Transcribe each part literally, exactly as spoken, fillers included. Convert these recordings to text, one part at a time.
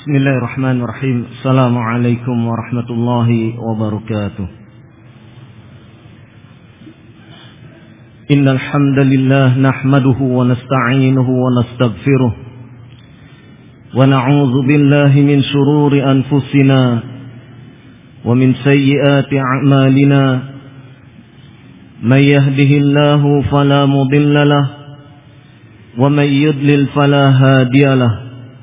Bismillahirrahmanirrahim. Assalamualaikum warahmatullahi wabarakatuh. Innal hamdalillah nahmaduhu wa nasta'inuhu wa nastaghfiruh wa na'udzu billahi min shururi anfusina wa min sayyiati a'malina. May yahdihillahu fala mudilla lahu wa may yudlil fala hadiya lahu.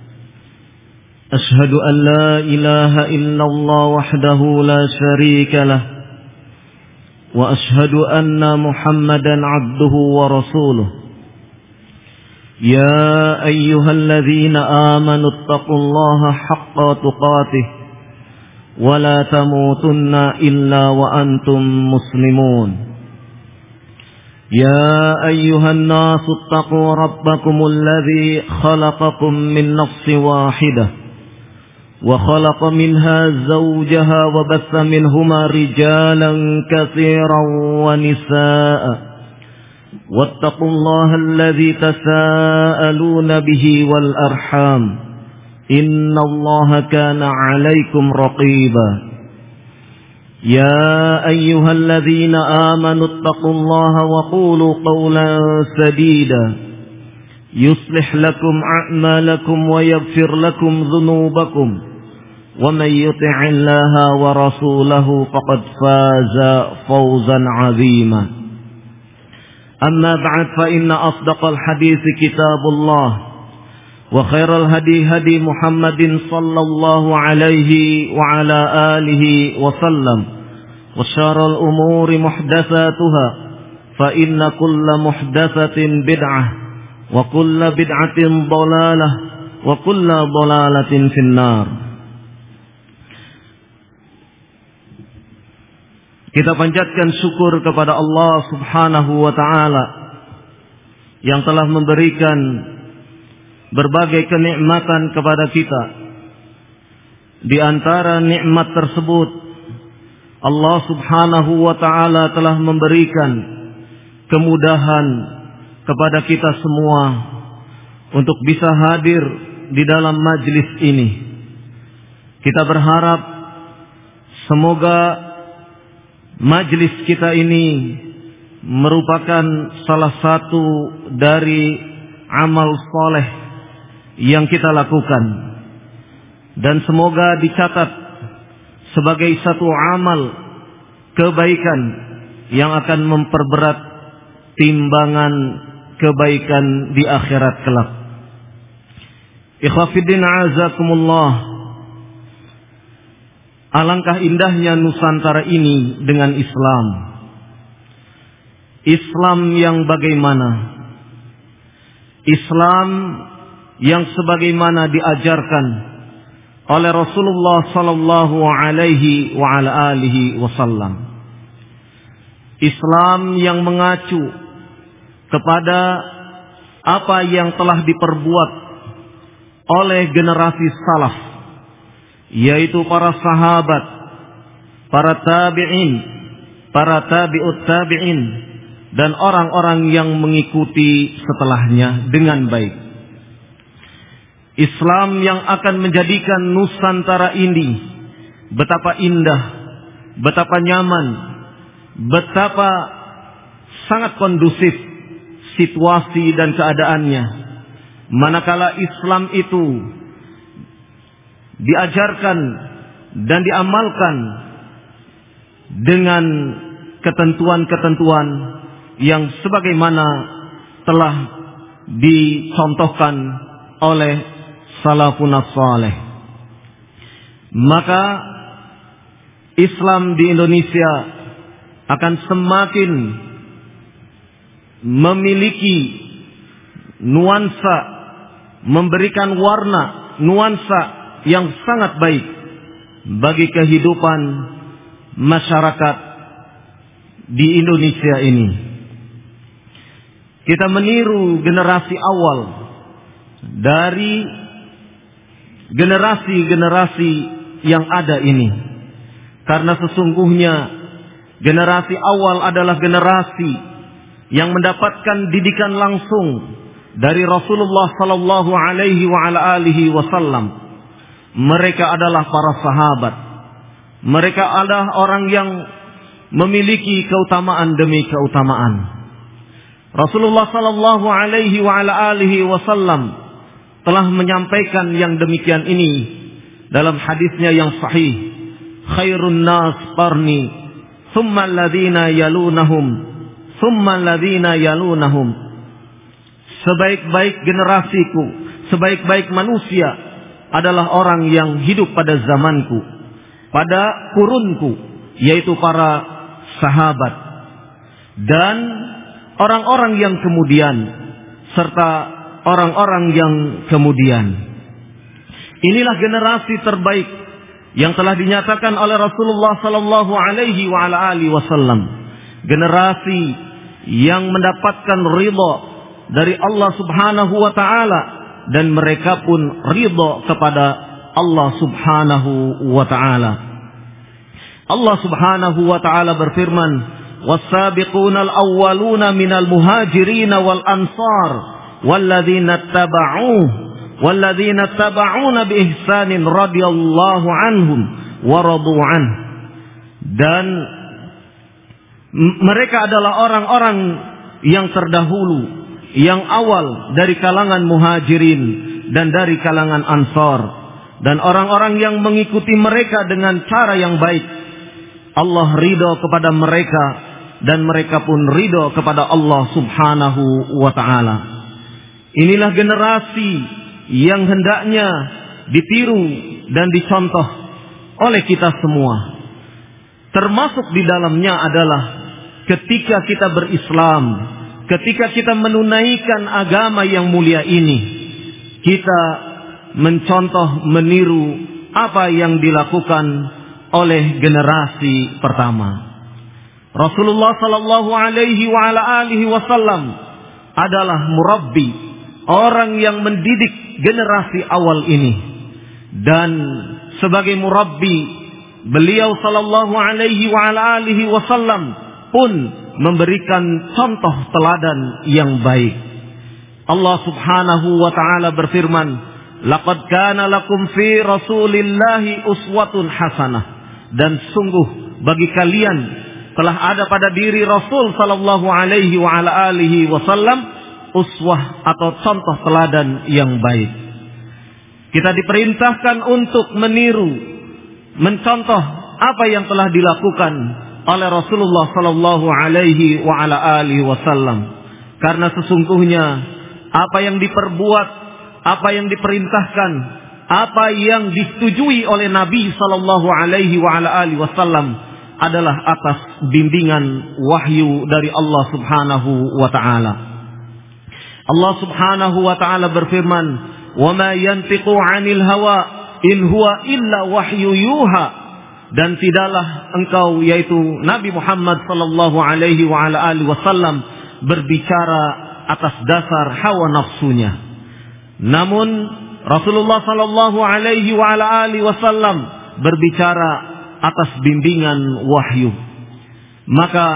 أشهد أن لا إله إلا الله وحده لا شريك له وأشهد أن محمدا عبده ورسوله يا أيها الذين آمنوا اتقوا الله حق تقاته ولا تموتن إلا وأنتم مسلمون يا أيها الناس اتقوا ربكم الذي خلقكم من نفس واحدة وخلق منها زوجها وبث منهما رجالا كثيرا ونساء واتقوا الله الذي تساءلون به والأرحام إن الله كان عليكم رقيبا يا أيها الذين آمنوا اتقوا الله وقولوا قولا سديدا يصلح لكم أعمالكم ويغفر لكم ذنوبكم ومن يطع الله ورسوله فقد فاز فوزا عظيما أما بعد فإن أصدق الحديث كتاب الله وخير الهدي هدي محمد صلى الله عليه وعلى آله وسلم وشر الأمور محدثاتها فإن كل محدثة بدعة وكل بدعة ضلالة وكل ضلالة في النار. Kita panjatkan syukur kepada Allah Subhanahu wa taala yang telah memberikan berbagai kenikmatan kepada kita. Di antara nikmat tersebut, Allah Subhanahu wa taala telah memberikan kemudahan kepada kita semua untuk bisa hadir di dalam majlis ini. Kita berharap semoga majlis kita ini merupakan salah satu dari amal soleh yang kita lakukan, dan semoga dicatat sebagai satu amal kebaikan yang akan memperberat timbangan kebaikan di akhirat kelak. Ikhwafiddin azakumullah. Alangkah indahnya Nusantara ini dengan Islam. Islam yang bagaimana? Islam yang sebagaimana diajarkan oleh Rasulullah sallallahu alaihi wa ala alihi wasallam. Islam yang mengacu kepada apa yang telah diperbuat oleh generasi salaf, yaitu para sahabat, para tabi'in, para tabi'ut tabi'in, dan orang-orang yang mengikuti setelahnya dengan baik. Islam yang akan menjadikan Nusantara ini betapa indah, betapa nyaman, betapa sangat kondusif situasi dan keadaannya, manakala Islam itu diajarkan dan diamalkan dengan ketentuan-ketentuan yang sebagaimana telah dicontohkan oleh salafun saleh. Maka Islam di Indonesia akan semakin memiliki nuansa, memberikan warna, nuansa yang sangat baik bagi kehidupan masyarakat di Indonesia ini. Kita meniru generasi awal dari generasi-generasi yang ada ini, karena sesungguhnya generasi awal adalah generasi yang mendapatkan didikan langsung dari Rasulullah sallallahu alaihi wa ala alihi wasallam. mereka adalah para sahabat. Mereka adalah orang yang memiliki keutamaan demi keutamaan. Rasulullah sallallahu alaihi wa ala alihi wasallam telah menyampaikan yang demikian ini dalam hadisnya yang sahih. Khairun nas qarni, thumma alladhina yalunahum, thumma alladhina yalunahum. Sebaik-baik generasiku, sebaik-baik manusia adalah orang yang hidup pada zamanku, pada kurunku, yaitu para sahabat, dan orang-orang yang kemudian, serta orang-orang yang kemudian. Inilah generasi terbaik yang telah dinyatakan oleh Rasulullah sallallahu alaihi wa ala alihi wasallam. Generasi yang mendapatkan ridha dari Allah Subhanahu wa taala, dan mereka pun ridha kepada Allah Subhanahu wa taala. Allah Subhanahu wa taala berfirman, "Was-sabiquna al-awwaluna minal muhajirin wal ansar walladzina tabauh walladzina tabauna bi ihsanin radhiyallahu anhum wa radu an." Dan mereka adalah orang-orang yang terdahulu, yang awal dari kalangan muhajirin dan dari kalangan ansar, dan orang-orang yang mengikuti mereka dengan cara yang baik. Allah ridho kepada mereka, dan mereka pun ridho kepada Allah Subhanahu wa ta'ala. Inilah generasi yang hendaknya ditiru dan dicontoh oleh kita semua. Termasuk di dalamnya adalah ketika kita berislam, ketika kita menunaikan agama yang mulia ini, kita mencontoh, meniru apa yang dilakukan oleh generasi pertama. Rasulullah sallallahu alaihi wa ala alihi wasallam adalah murabbi, orang yang mendidik generasi awal ini. Dan sebagai murabbi, beliau sallallahu alaihi wa ala alihi wasallam pun memberikan contoh teladan yang baik. Allah Subhanahu wa taala berfirman, "Laqad kana lakum fi Rasulillahi uswatun hasanah." Dan sungguh bagi kalian telah ada pada diri Rasul sallallahu alaihi wa ala alihi wasallam uswah atau contoh teladan yang baik. Kita diperintahkan untuk meniru, mencontoh apa yang telah dilakukan oleh Rasulullah sallallahu alaihi wa ala alihi wasallam. Karena sesungguhnya apa yang diperbuat, apa yang diperintahkan, apa yang disetujui oleh Nabi sallallahu alaihi wa ala alihi wasallam adalah atas bimbingan wahyu dari Allah Subhanahu wa taala. Allah Subhanahu wa taala berfirman, "Wa ma yantiqu 'anil hawa in huwa illa wahyu yuha." Dan tidaklah engkau, yaitu Nabi Muhammad sallallahu alaihi wa ala alihi wasallam, berbicara atas dasar hawa nafsunya. Namun Rasulullah sallallahu alaihi wa ala alihi wasallam berbicara atas bimbingan wahyu. Maka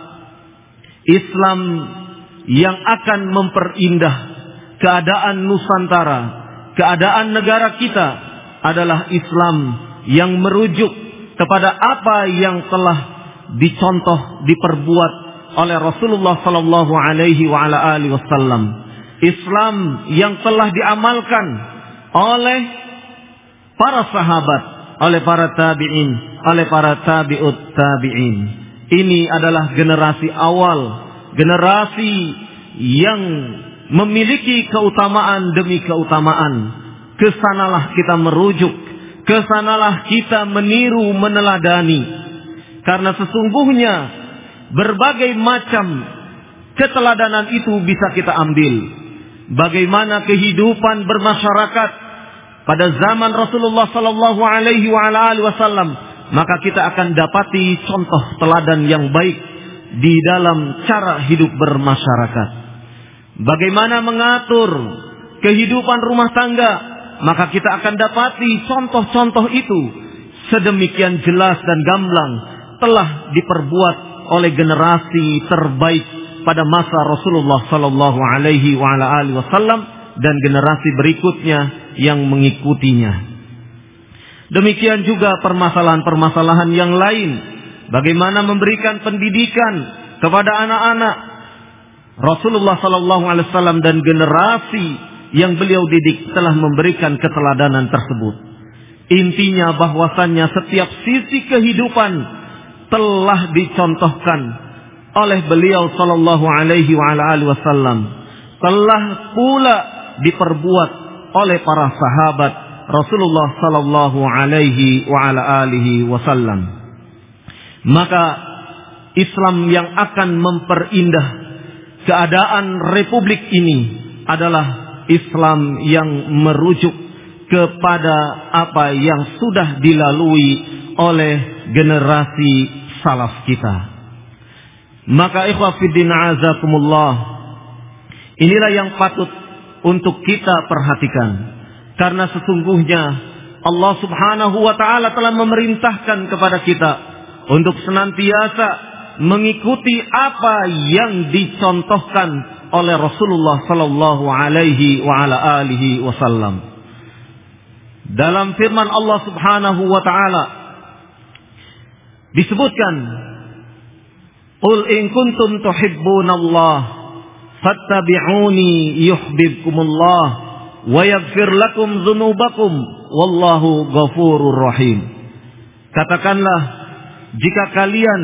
Islam yang akan memperindah keadaan Nusantara, keadaan negara kita, adalah Islam yang merujuk kepada apa yang telah dicontoh, diperbuat oleh Rasulullah sallallahu alaihi wa ala alihi wasallam. Islam yang telah diamalkan oleh para sahabat, oleh para tabi'in, oleh para tabi'ut tabi'in. Ini adalah generasi awal, generasi yang memiliki keutamaan demi keutamaan. Kesanalah kita merujuk, kesanalah kita meniru, meneladani. Karena sesungguhnya berbagai macam keteladanan itu bisa kita ambil. Bagaimana kehidupan bermasyarakat pada zaman Rasulullah sallallahu alaihi wa ala alihi wasallam, maka kita akan dapati contoh teladan yang baik di dalam cara hidup bermasyarakat. Bagaimana mengatur kehidupan rumah tangga, maka kita akan dapati contoh-contoh itu sedemikian jelas dan gamblang telah diperbuat oleh generasi terbaik pada masa Rasulullah sallallahu alaihi wa ala alihi wasallam dan generasi berikutnya yang mengikutinya. Demikian juga permasalahan-permasalahan yang lain. Bagaimana memberikan pendidikan kepada anak-anak Rasulullah sallallahu alaihi wasallam dan generasi yang beliau didik telah memberikan keteladanan tersebut. Intinya bahwasannya setiap sisi kehidupan telah dicontohkan oleh beliau sallallahu alaihi wasallam, telah pula diperbuat oleh para sahabat Rasulullah sallallahu alaihi wasallam. Maka Islam yang akan memperindah keadaan republik ini adalah Islam yang merujuk kepada apa yang sudah dilalui oleh generasi salaf kita. Maka ikhwah fiddin azakumullah, inilah yang patut untuk kita perhatikan, karena sesungguhnya Allah subhanahu wa ta'ala telah memerintahkan kepada kita untuk senantiasa mengikuti apa yang dicontohkan oleh Rasulullah sallallahu alaihi wa ala alihi wasallam. Dalam firman Allah subhanahu wa ta'ala disebutkan, "Qul in kuntum tuhibbunallah fattabi'uni yuhibbukumullah wa yaghfir lakum dzunubakum wallahu ghafurur rahim." Katakanlah, jika kalian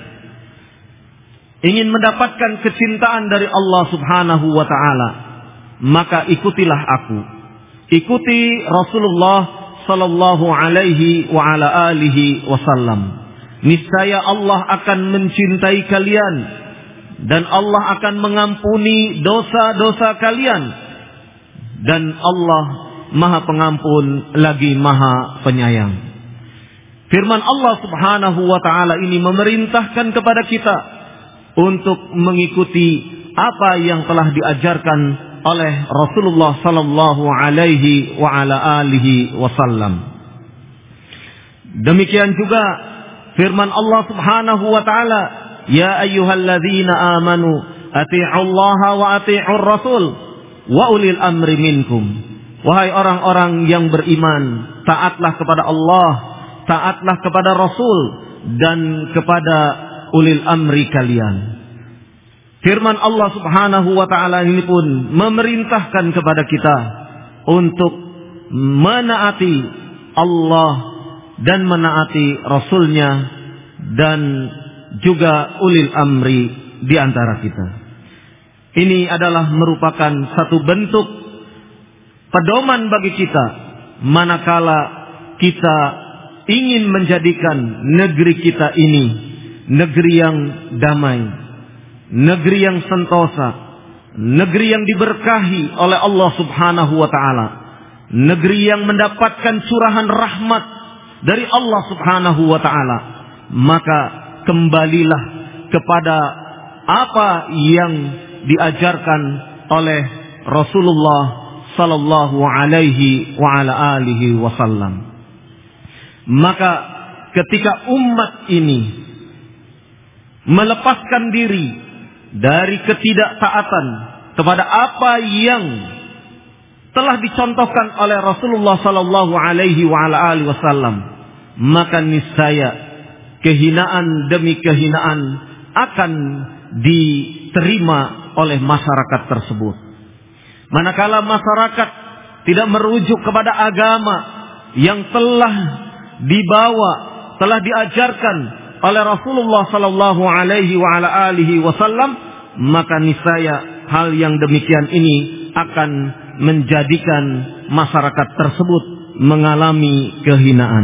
ingin mendapatkan kecintaan dari Allah subhanahu wa ta'ala, maka ikutilah aku. Ikuti Rasulullah sallallahu alaihi wa ala alihi wasallam. Niscaya Allah akan mencintai kalian dan Allah akan mengampuni dosa-dosa kalian, dan Allah Maha Pengampun lagi Maha Penyayang. Firman Allah subhanahu wa ta'ala ini memerintahkan kepada kita untuk mengikuti apa yang telah diajarkan oleh Rasulullah sallallahu alaihi wa ala alihi wasallam. Demikian juga firman Allah subhanahu wa ta'ala, "Ya ayyuhalladzina amanu ati'ullaha wa ati'ur rasul wa ulil amri minkum." Wahai orang-orang yang beriman, taatlah kepada Allah, taatlah kepada Rasul, dan kepada ulil amri kalian. Firman Allah subhanahu wa ta'ala ini pun memerintahkan kepada kita untuk menaati Allah dan menaati Rasulnya dan juga ulil amri di antara kita. Ini adalah merupakan satu bentuk pedoman bagi kita manakala kita ingin menjadikan negeri kita ini negeri yang damai, negeri yang sentosa, negeri yang diberkahi oleh Allah subhanahu wa ta'ala, negeri yang mendapatkan curahan rahmat dari Allah subhanahu wa ta'ala. Maka kembalilah kepada apa yang diajarkan oleh Rasulullah sallallahu alaihi wa ala alihi wasallam. Maka ketika umat ini melepaskan diri dari ketidaktaatan kepada apa yang telah dicontohkan oleh Rasulullah sallallahu alaihi wa ala alihi wasallam, maka niscaya kehinaan demi kehinaan akan diterima oleh masyarakat tersebut. Manakala masyarakat tidak merujuk kepada agama yang telah dibawa, telah diajarkan oleh Rasulullah sallallahu alaihi wa ala alihi wasallam, maka niscaya hal yang demikian ini akan menjadikan masyarakat tersebut mengalami kehinaan.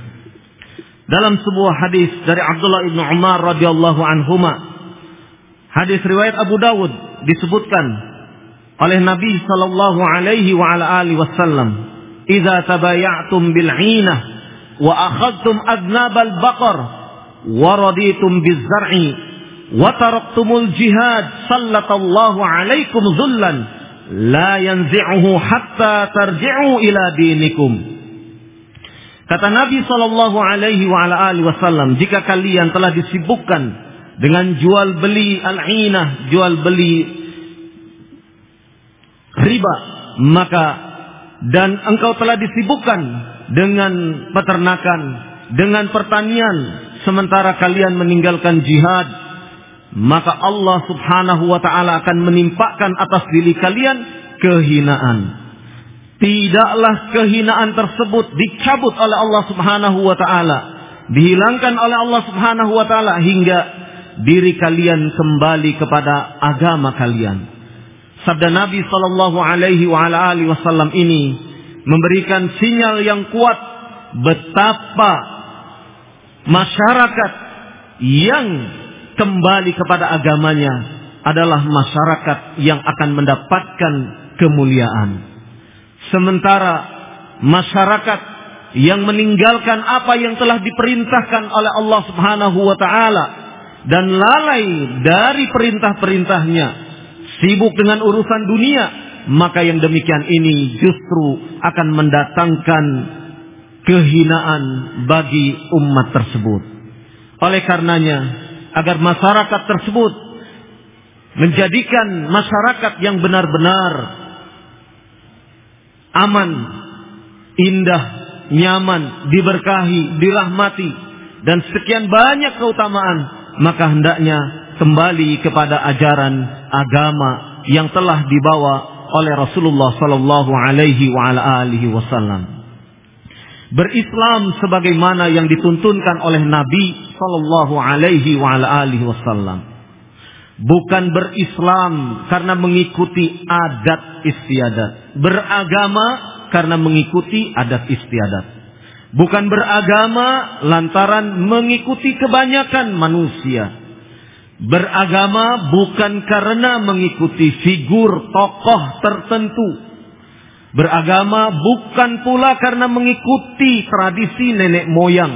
Dalam sebuah hadis dari Abdullah ibn Umar radhiyallahu anhuma, hadis riwayat Abu Dawud, disebutkan oleh Nabi sallallahu alaihi wa ala alihi wasallam, "Idza tabaya'tum bil 'inah wa akhadtum adnabal baqar wa raditum biz-zar'i wa taraktumul jihad sallatallahu 'alaikum dhullan la yanzi'uhu hatta tarji'u ila dinikum." Kata Nabi sallallahu alaihi wa ala alihi wasallam, jika kalian telah disibukkan dengan jual beli al-'inah, jual beli riba, maka dan engkau telah disibukkan dengan peternakan, dengan pertanian, sementara kalian meninggalkan jihad, maka Allah Subhanahu wa ta'ala akan menimpakan atas diri kalian kehinaan. Tidaklah kehinaan tersebut dicabut oleh Allah Subhanahu wa ta'ala, dihilangkan oleh Allah Subhanahu wa ta'ala, hingga diri kalian kembali kepada agama kalian. Sabda Nabi sallallahu alaihi wa ala alihi wasallam ini memberikan sinyal yang kuat betapa masyarakat yang kembali kepada agamanya adalah masyarakat yang akan mendapatkan kemuliaan. Sementara masyarakat yang meninggalkan apa yang telah diperintahkan oleh Allah Subhanahu wa ta'ala dan lalai dari perintah-perintahnya, sibuk dengan urusan dunia, maka yang demikian ini justru akan mendatangkan kehinaan bagi umat tersebut. Oleh karenanya, agar masyarakat tersebut menjadikan masyarakat yang benar-benar aman, indah, nyaman, diberkahi, dirahmati, dan sekian banyak keutamaan, maka hendaknya kembali kepada ajaran agama yang telah dibawa oleh Rasulullah sallallahu alaihi wa ala alihi wasallam. Berislam sebagaimana yang dituntunkan oleh Nabi sallallahu alaihi wa ala alihi wasallam. Bukan berislam karena mengikuti adat istiadat. Beragama karena mengikuti adat istiadat. Bukan beragama lantaran mengikuti kebanyakan manusia. Beragama bukan karena mengikuti figur tokoh tertentu. Beragama bukan pula karena mengikuti tradisi nenek moyang.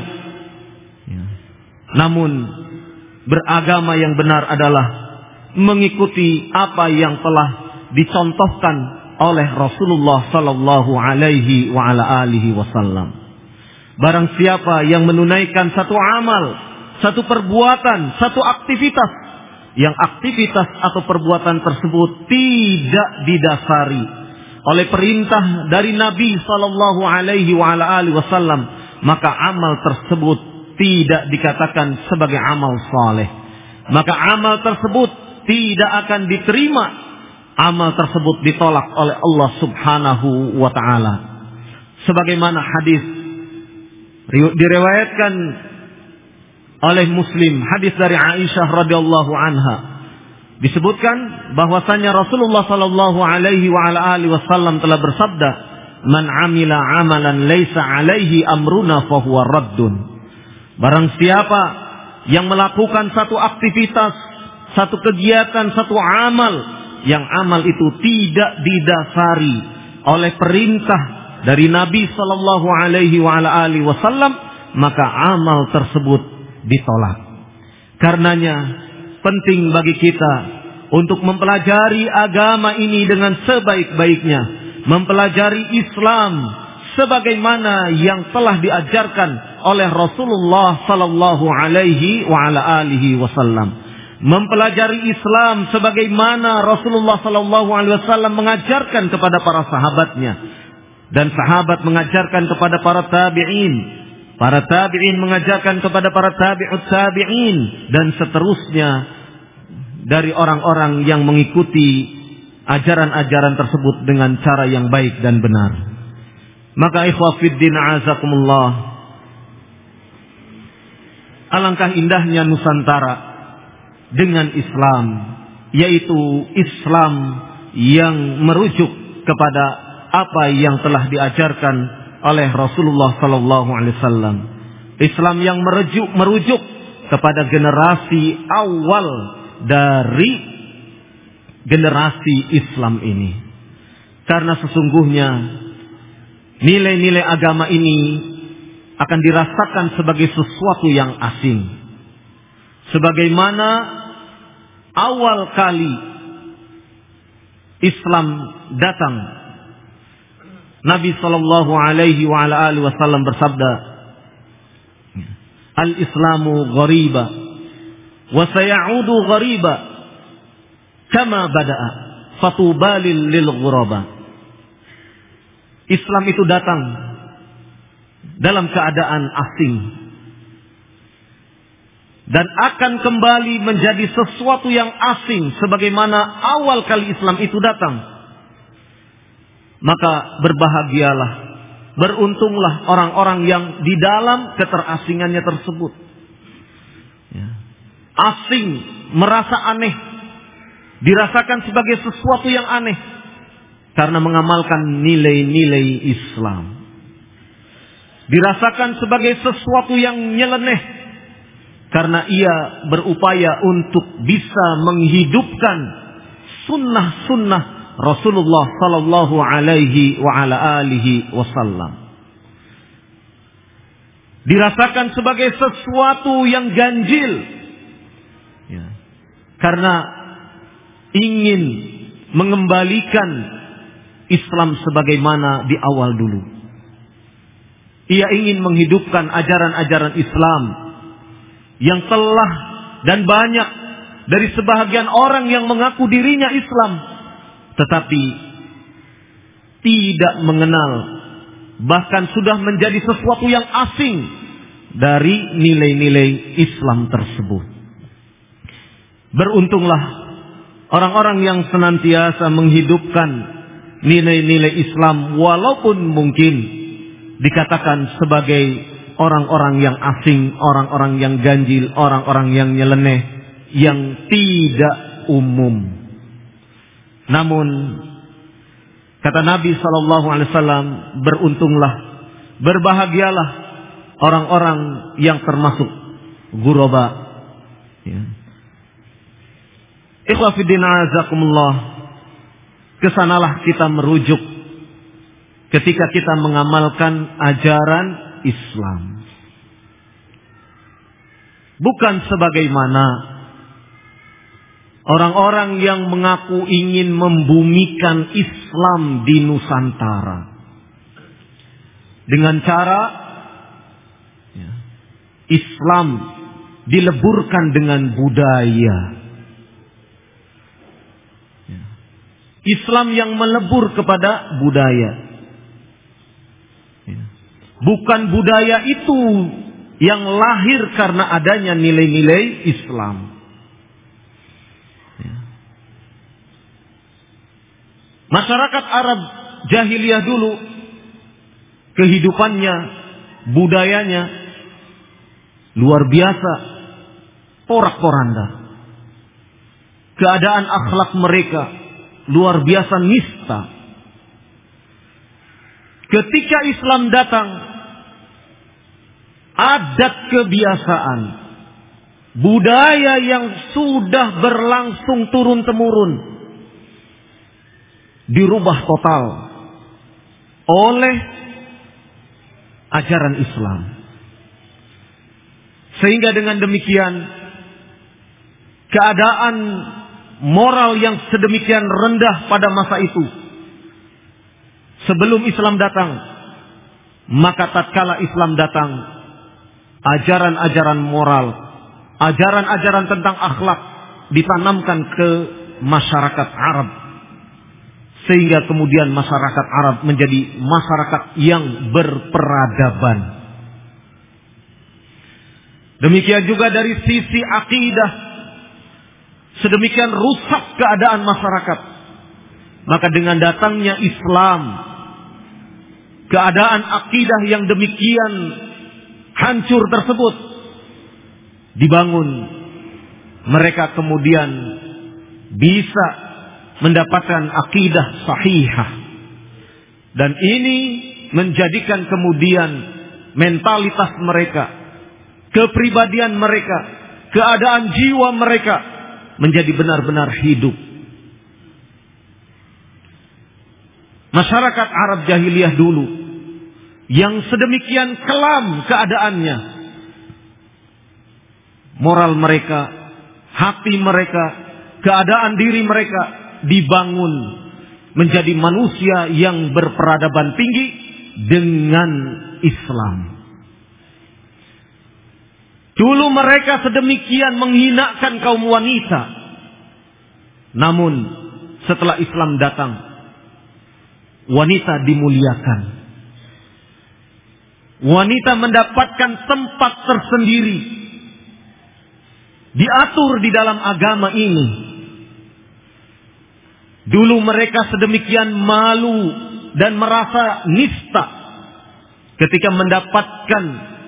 Namun beragama yang benar adalah mengikuti apa yang telah dicontohkan oleh Rasulullah sallallahu alaihi wa ala alihi wasallam. Barang siapa yang menunaikan satu amal, satu perbuatan, satu aktivitas, yang aktivitas atau perbuatan tersebut tidak didasari oleh perintah dari Nabi sallallahu alaihi wa ala alihi wasallam, maka amal tersebut tidak dikatakan sebagai amal saleh. Maka amal tersebut tidak akan diterima. Amal tersebut ditolak oleh Allah Subhanahu wa ta'ala. Sebagaimana hadis diriwayatkan oleh Muslim, hadis dari Aisyah radhiyallahu anha, disebutkan bahwasanya Rasulullah sallallahu alaihi wa ala alihi wasallam telah bersabda, "Man 'amila 'amalan laisa 'alaihi amruna fahuwa raddun." Barang siapa yang melakukan satu aktivitas, satu kegiatan, satu amal, yang amal itu tidak didasari oleh perintah dari Nabi sallallahu alaihi wa ala alihi wasallam, maka amal tersebut ditolak. Karenanya penting bagi kita untuk mempelajari agama ini dengan sebaik-baiknya, mempelajari Islam sebagaimana yang telah diajarkan oleh Rasulullah sallallahu alaihi wa ala alihi wasallam. Mempelajari Islam sebagaimana Rasulullah sallallahu alaihi wasallam mengajarkan kepada para sahabatnya, dan sahabat mengajarkan kepada para tabi'in, para tabi'in mengajarkan kepada para tabi'ut tabi'in, dan seterusnya dari orang-orang yang mengikuti ajaran-ajaran tersebut dengan cara yang baik dan benar. Maka ikhwah fiddin azakumullah, alangkah indahnya Nusantara dengan Islam, yaitu Islam yang merujuk kepada apa yang telah diajarkan oleh Rasulullah sallallahu alaihi wasallam. Islam yang merujuk merujuk kepada generasi awal dari generasi Islam ini. Karena sesungguhnya nilai-nilai agama ini akan dirasakan sebagai sesuatu yang asing. Sebagaimana awal kali Islam datang, Nabi sallallahu alaihi wa ala alihi wasallam bersabda, "Al-Islamu ghariba wa sayaudu ghariba kama bada'a fatubalil lil ghuraba." Islam itu datang dalam keadaan asing. Dan akan kembali menjadi sesuatu yang asing sebagaimana awal kali Islam itu datang. Maka berbahagialah, beruntunglah orang-orang yang di dalam keterasingannya tersebut. Ya. Asing, merasa aneh, dirasakan sebagai sesuatu yang aneh karena mengamalkan nilai-nilai Islam. Dirasakan sebagai sesuatu yang nyeleneh karena ia berupaya untuk bisa menghidupkan sunnah-sunnah Rasulullah sallallahu alaihi wa ala alihi wasallam. Dirasakan sebagai sesuatu yang ganjil, ya, karena ingin mengembalikan Islam sebagaimana di awal dulu. Ia ingin menghidupkan ajaran-ajaran Islam yang telah dan banyak dari sebahagian orang yang mengaku dirinya Islam, tetapi tidak mengenal, bahkan sudah menjadi sesuatu yang asing dari nilai-nilai Islam tersebut. Beruntunglah orang-orang yang senantiasa menghidupkan nilai-nilai Islam, walaupun mungkin dikatakan sebagai orang-orang yang asing, orang-orang yang ganjil, orang-orang yang nyeleneh, yang tidak umum. Namun kata Nabi sallallahu alaihi wasallam, beruntunglah, berbahagialah orang-orang yang termasuk ghuraba. Ya. Ikhwah fiddin azakumullah, kesanalah kita merujuk ketika kita mengamalkan ajaran Islam. Bukan sebagaimana orang-orang yang mengaku ingin membumikan Islam di Nusantara dengan cara ya, Islam dileburkan dengan budaya. Ya. Islam yang melebur kepada budaya. Bukan budaya itu yang lahir karena adanya nilai-nilai Islam. Masyarakat Arab jahiliyah dulu, kehidupannya, budayanya luar biasa, porak-poranda. Keadaan akhlak mereka luar biasa nista. Ketika Islam datang, adat kebiasaan, budaya yang sudah berlangsung turun-temurun dirubah total oleh ajaran Islam. Sehingga dengan demikian keadaan moral yang sedemikian rendah pada masa itu, sebelum Islam datang, maka tatkala Islam datang, ajaran-ajaran moral, ajaran-ajaran tentang akhlak ditanamkan ke masyarakat Arab. Sehingga kemudian masyarakat Arab menjadi masyarakat yang berperadaban. Demikian juga dari sisi akidah, sedemikian rusak keadaan masyarakat. Maka dengan datangnya Islam, keadaan akidah yang demikian hancur tersebut dibangun. Mereka kemudian bisa mendapatkan akidah sahihah. Dan ini menjadikan kemudian mentalitas mereka, kepribadian mereka, keadaan jiwa mereka menjadi benar-benar hidup. Masyarakat Arab jahiliyah dulu yang sedemikian kelam keadaannya, moral mereka, hati mereka, keadaan diri mereka dibangun menjadi manusia yang berperadaban tinggi dengan Islam. Dulu mereka sedemikian menghinakan kaum wanita, namun setelah Islam datang, wanita dimuliakan. Wanita mendapatkan tempat tersendiri, diatur di dalam agama ini. Dulu mereka sedemikian malu dan merasa nista ketika mendapatkan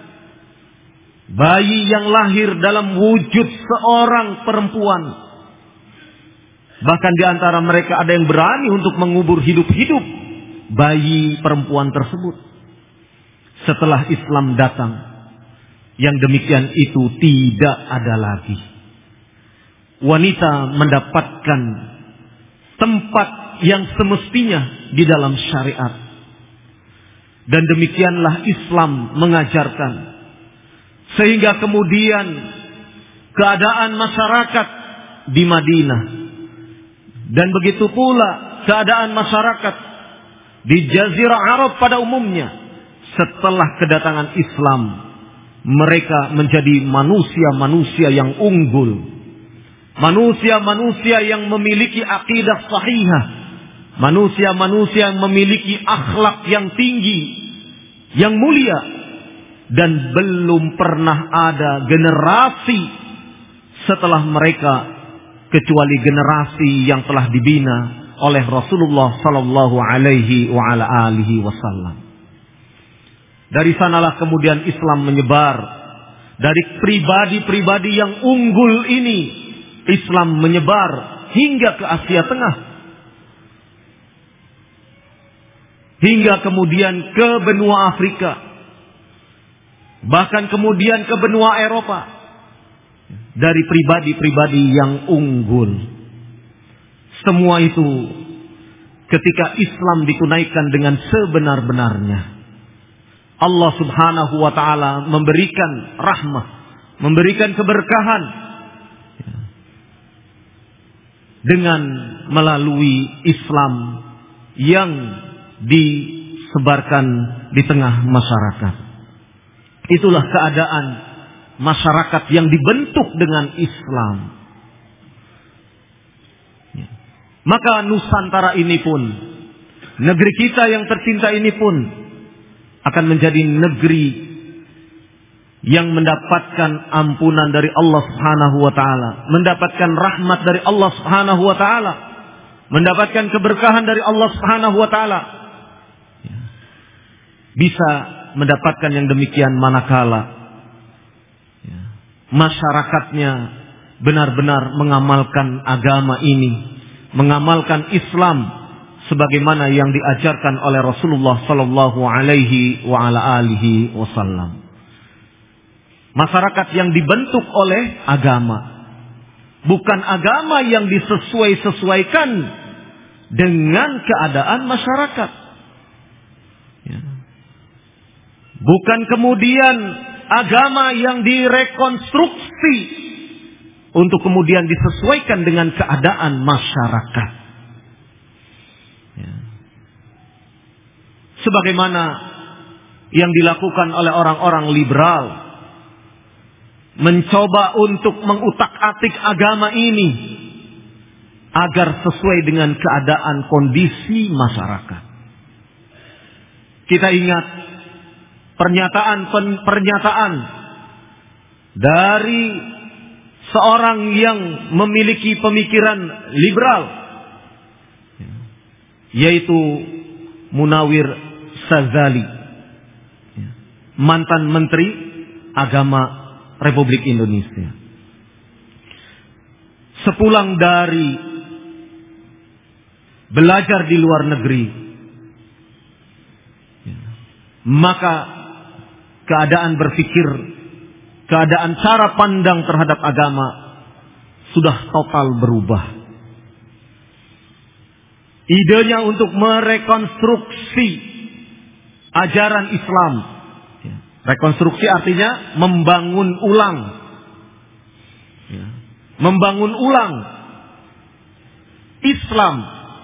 bayi yang lahir dalam wujud seorang perempuan. Bahkan di antara mereka ada yang berani untuk mengubur hidup-hidup bayi perempuan tersebut. Setelah Islam datang, yang demikian itu tidak ada lagi. Wanita mendapatkan tempat yang semestinya di dalam syariat. Dan demikianlah Islam mengajarkan. Sehingga kemudian keadaan masyarakat di Madinah, dan begitu pula keadaan masyarakat di Jazirah Arab pada umumnya, setelah kedatangan Islam, mereka menjadi manusia-manusia yang unggul, manusia-manusia yang memiliki akidah sahihah, manusia-manusia yang memiliki akhlak yang tinggi, yang mulia. Dan belum pernah ada generasi setelah mereka kecuali generasi yang telah dibina oleh Rasulullah sallallahu alaihi wa ala alihi wasallam. Dari sanalah kemudian Islam menyebar. Dari pribadi-pribadi yang unggul ini, Islam menyebar hingga ke Asia Tengah, hingga kemudian ke benua Afrika, bahkan kemudian ke benua Eropa. Dari pribadi-pribadi yang unggul. Semua itu ketika Islam ditunaikan dengan sebenar-benarnya, Allah subhanahu wa ta'ala memberikan rahmah, memberikan keberkahan dengan melalui Islam yang disebarkan di tengah masyarakat. Itulah keadaan masyarakat yang dibentuk dengan Islam. Maka Nusantara ini pun, negeri kita yang tercinta ini pun akan menjadi negeri yang mendapatkan ampunan dari Allah Subhanahu wa taala, mendapatkan rahmat dari Allah Subhanahu wa taala, mendapatkan keberkahan dari Allah Subhanahu wa taala. Bisa mendapatkan yang demikian manakala masyarakatnya benar-benar mengamalkan agama ini, mengamalkan Islam sebagaimana yang diajarkan oleh Rasulullah sallallahu alaihi wa ala alihi wasallam. Masyarakat yang dibentuk oleh agama, bukan agama yang disesuai-sesuaikan dengan keadaan masyarakat. Bukan kemudian agama yang direkonstruksi untuk kemudian disesuaikan dengan keadaan masyarakat. Ya. Sebagaimana yang dilakukan oleh orang-orang liberal, mencoba untuk mengutak-atik agama ini agar sesuai dengan keadaan kondisi masyarakat. Kita ingat pernyataan-pernyataan dari seorang yang memiliki pemikiran liberal, yaitu Munawir Sazali, mantan Menteri Agama Republik Indonesia. Sepulang dari belajar di luar negeri, maka keadaan berpikir, keadaan cara pandang terhadap agama sudah total berubah. Idenya untuk merekonstruksi ajaran Islam. Rekonstruksi artinya membangun ulang. Membangun ulang Islam.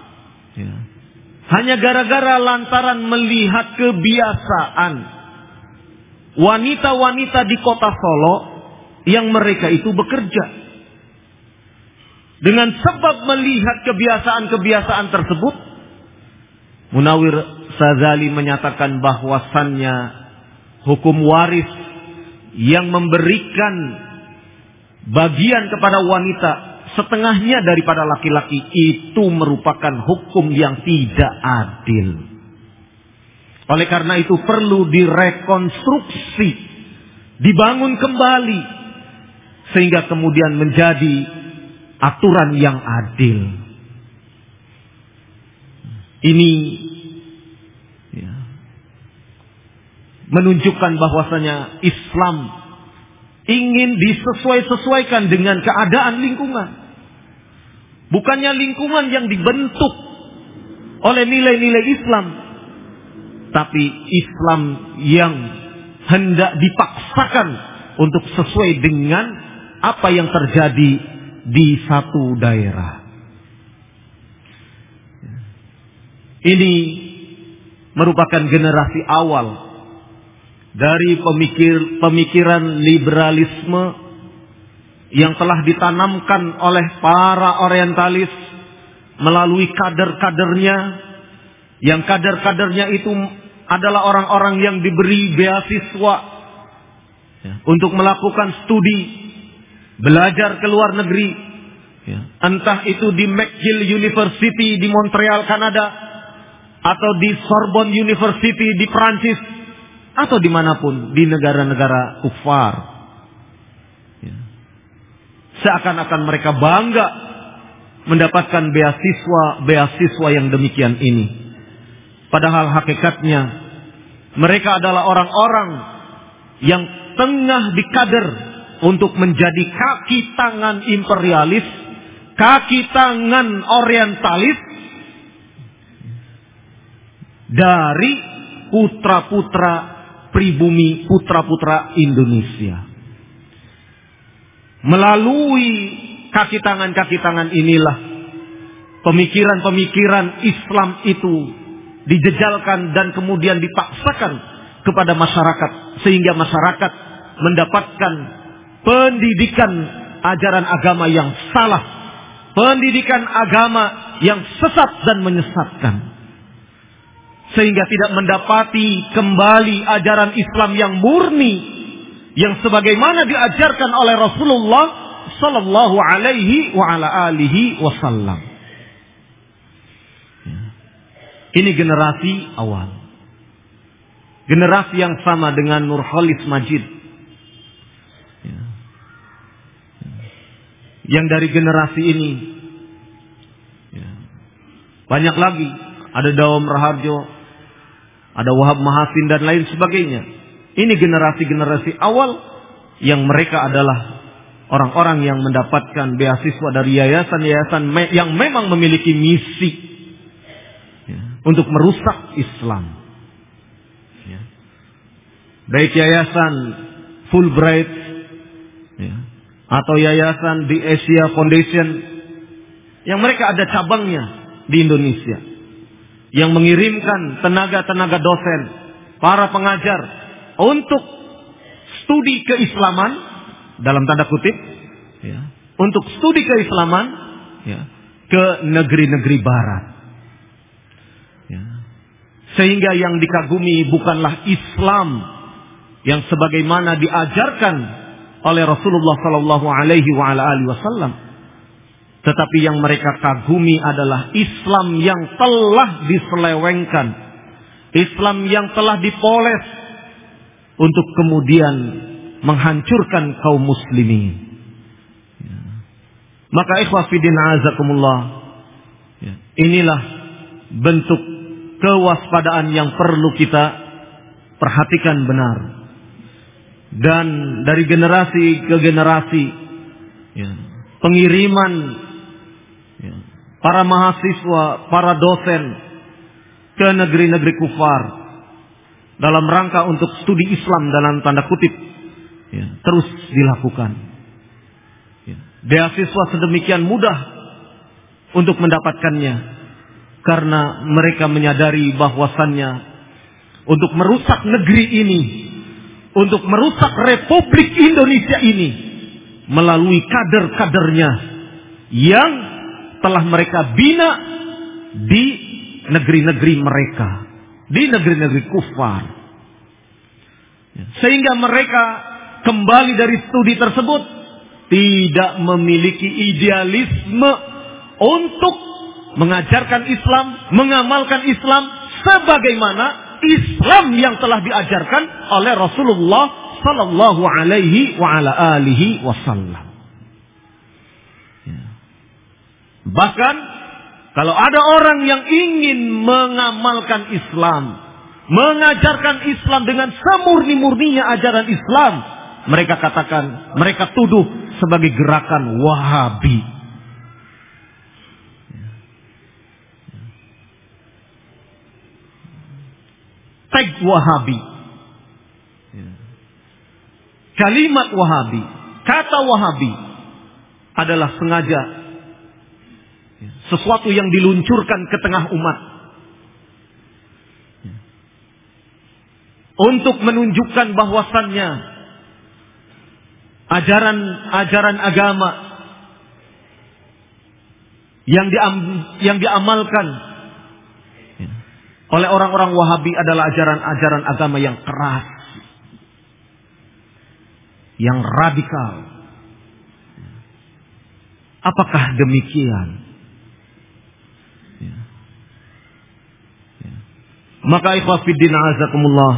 Hanya gara-gara lantaran melihat kebiasaan wanita-wanita di kota Solo yang mereka itu bekerja. Dengan sebab melihat kebiasaan-kebiasaan tersebut, Munawir Sazali menyatakan bahwasannya hukum waris yang memberikan bagian kepada wanita setengahnya daripada laki-laki, itu merupakan hukum yang tidak adil. Oleh karena itu perlu direkonstruksi, dibangun kembali, sehingga kemudian menjadi aturan yang adil. Ini ya, menunjukkan bahwasanya Islam ingin disesuai-sesuaikan dengan keadaan lingkungan. Bukannya lingkungan yang dibentuk oleh nilai-nilai Islam, tapi Islam yang hendak dipaksakan untuk sesuai dengan apa yang terjadi di satu daerah. Ini merupakan generasi awal dari pemikir, pemikiran liberalisme yang telah ditanamkan oleh para orientalis melalui kader-kadernya, yang kader-kadernya itu adalah orang-orang yang diberi beasiswa ya, untuk melakukan studi, belajar ke luar negeri, ya, entah itu di McGill University di Montreal, Kanada, atau di Sorbonne University di Prancis, atau dimanapun di negara-negara kufar. Ya. Seakan-akan mereka bangga mendapatkan beasiswa-beasiswa yang demikian ini. Padahal hakikatnya mereka adalah orang-orang yang tengah dikader untuk menjadi kaki tangan imperialis, kaki tangan orientalis dari putra-putra pribumi, putra-putra Indonesia. Melalui kaki tangan-kaki tangan inilah pemikiran-pemikiran Islam itu dijejalkan dan kemudian dipaksakan kepada masyarakat, sehingga masyarakat mendapatkan pendidikan ajaran agama yang salah, pendidikan agama yang sesat dan menyesatkan, sehingga tidak mendapati kembali ajaran Islam yang murni, yang sebagaimana diajarkan oleh Rasulullah sallallahu alaihi wa ala alihi wasallam. Ini generasi awal, generasi yang sama dengan Nurholis Majid, yang dari generasi ini banyak lagi, ada Dawam Raharjo, ada Wahab Mahasin dan lain sebagainya. Ini generasi-generasi awal yang mereka adalah orang-orang yang mendapatkan beasiswa dari yayasan-yayasan yang memang memiliki misi ya, untuk merusak Islam. Ya. Baik yayasan Fulbright ya, atau yayasan di Asia Foundation yang mereka ada cabangnya di Indonesia, yang mengirimkan tenaga-tenaga dosen, para pengajar untuk studi keislaman dalam tanda kutip, ya, untuk studi keislaman ya, ke negeri-negeri Barat, ya. Sehingga yang dikagumi bukanlah Islam yang sebagaimana diajarkan oleh Rasulullah Sallallahu Alaihi Wasallam, tetapi yang mereka kagumi adalah Islam yang telah diselewengkan, Islam yang telah dipoles untuk kemudian menghancurkan kaum muslimin. Ya. Maka ikhwah fillah azakumullah, ya, inilah bentuk kewaspadaan yang perlu kita perhatikan benar. Dan dari generasi ke generasi, ya, pengiriman ya, para mahasiswa, para dosen ke negeri-negeri kufar dalam rangka untuk studi Islam dalam tanda kutip ya, terus dilakukan. Ya. Beasiswa sedemikian mudah untuk mendapatkannya karena mereka menyadari bahwasannya untuk merusak negeri ini, untuk merusak Republik Indonesia ini melalui kader-kadernya yang telah mereka bina di negeri-negeri mereka, di negeri-negeri kufar. Sehingga mereka kembali dari studi tersebut tidak memiliki idealisme untuk mengajarkan Islam, mengamalkan Islam sebagaimana Islam yang telah diajarkan oleh Rasulullah sallallahu alaihi wa ala alihi wasallam. Bahkan kalau ada orang yang ingin mengamalkan Islam, mengajarkan Islam dengan semurni-murninya ajaran Islam, mereka katakan, mereka tuduh sebagai gerakan Wahabi. Tag Wahabi. Kalimat Wahabi, kata Wahabi adalah sengaja sesuatu yang diluncurkan ke tengah umat untuk menunjukkan bahwasannya ajaran-ajaran agama yang diam, yang diamalkan oleh orang-orang Wahabi adalah ajaran-ajaran agama yang keras, yang radikal. Apakah demikian? Maka ikhwah fiddin azakumullah,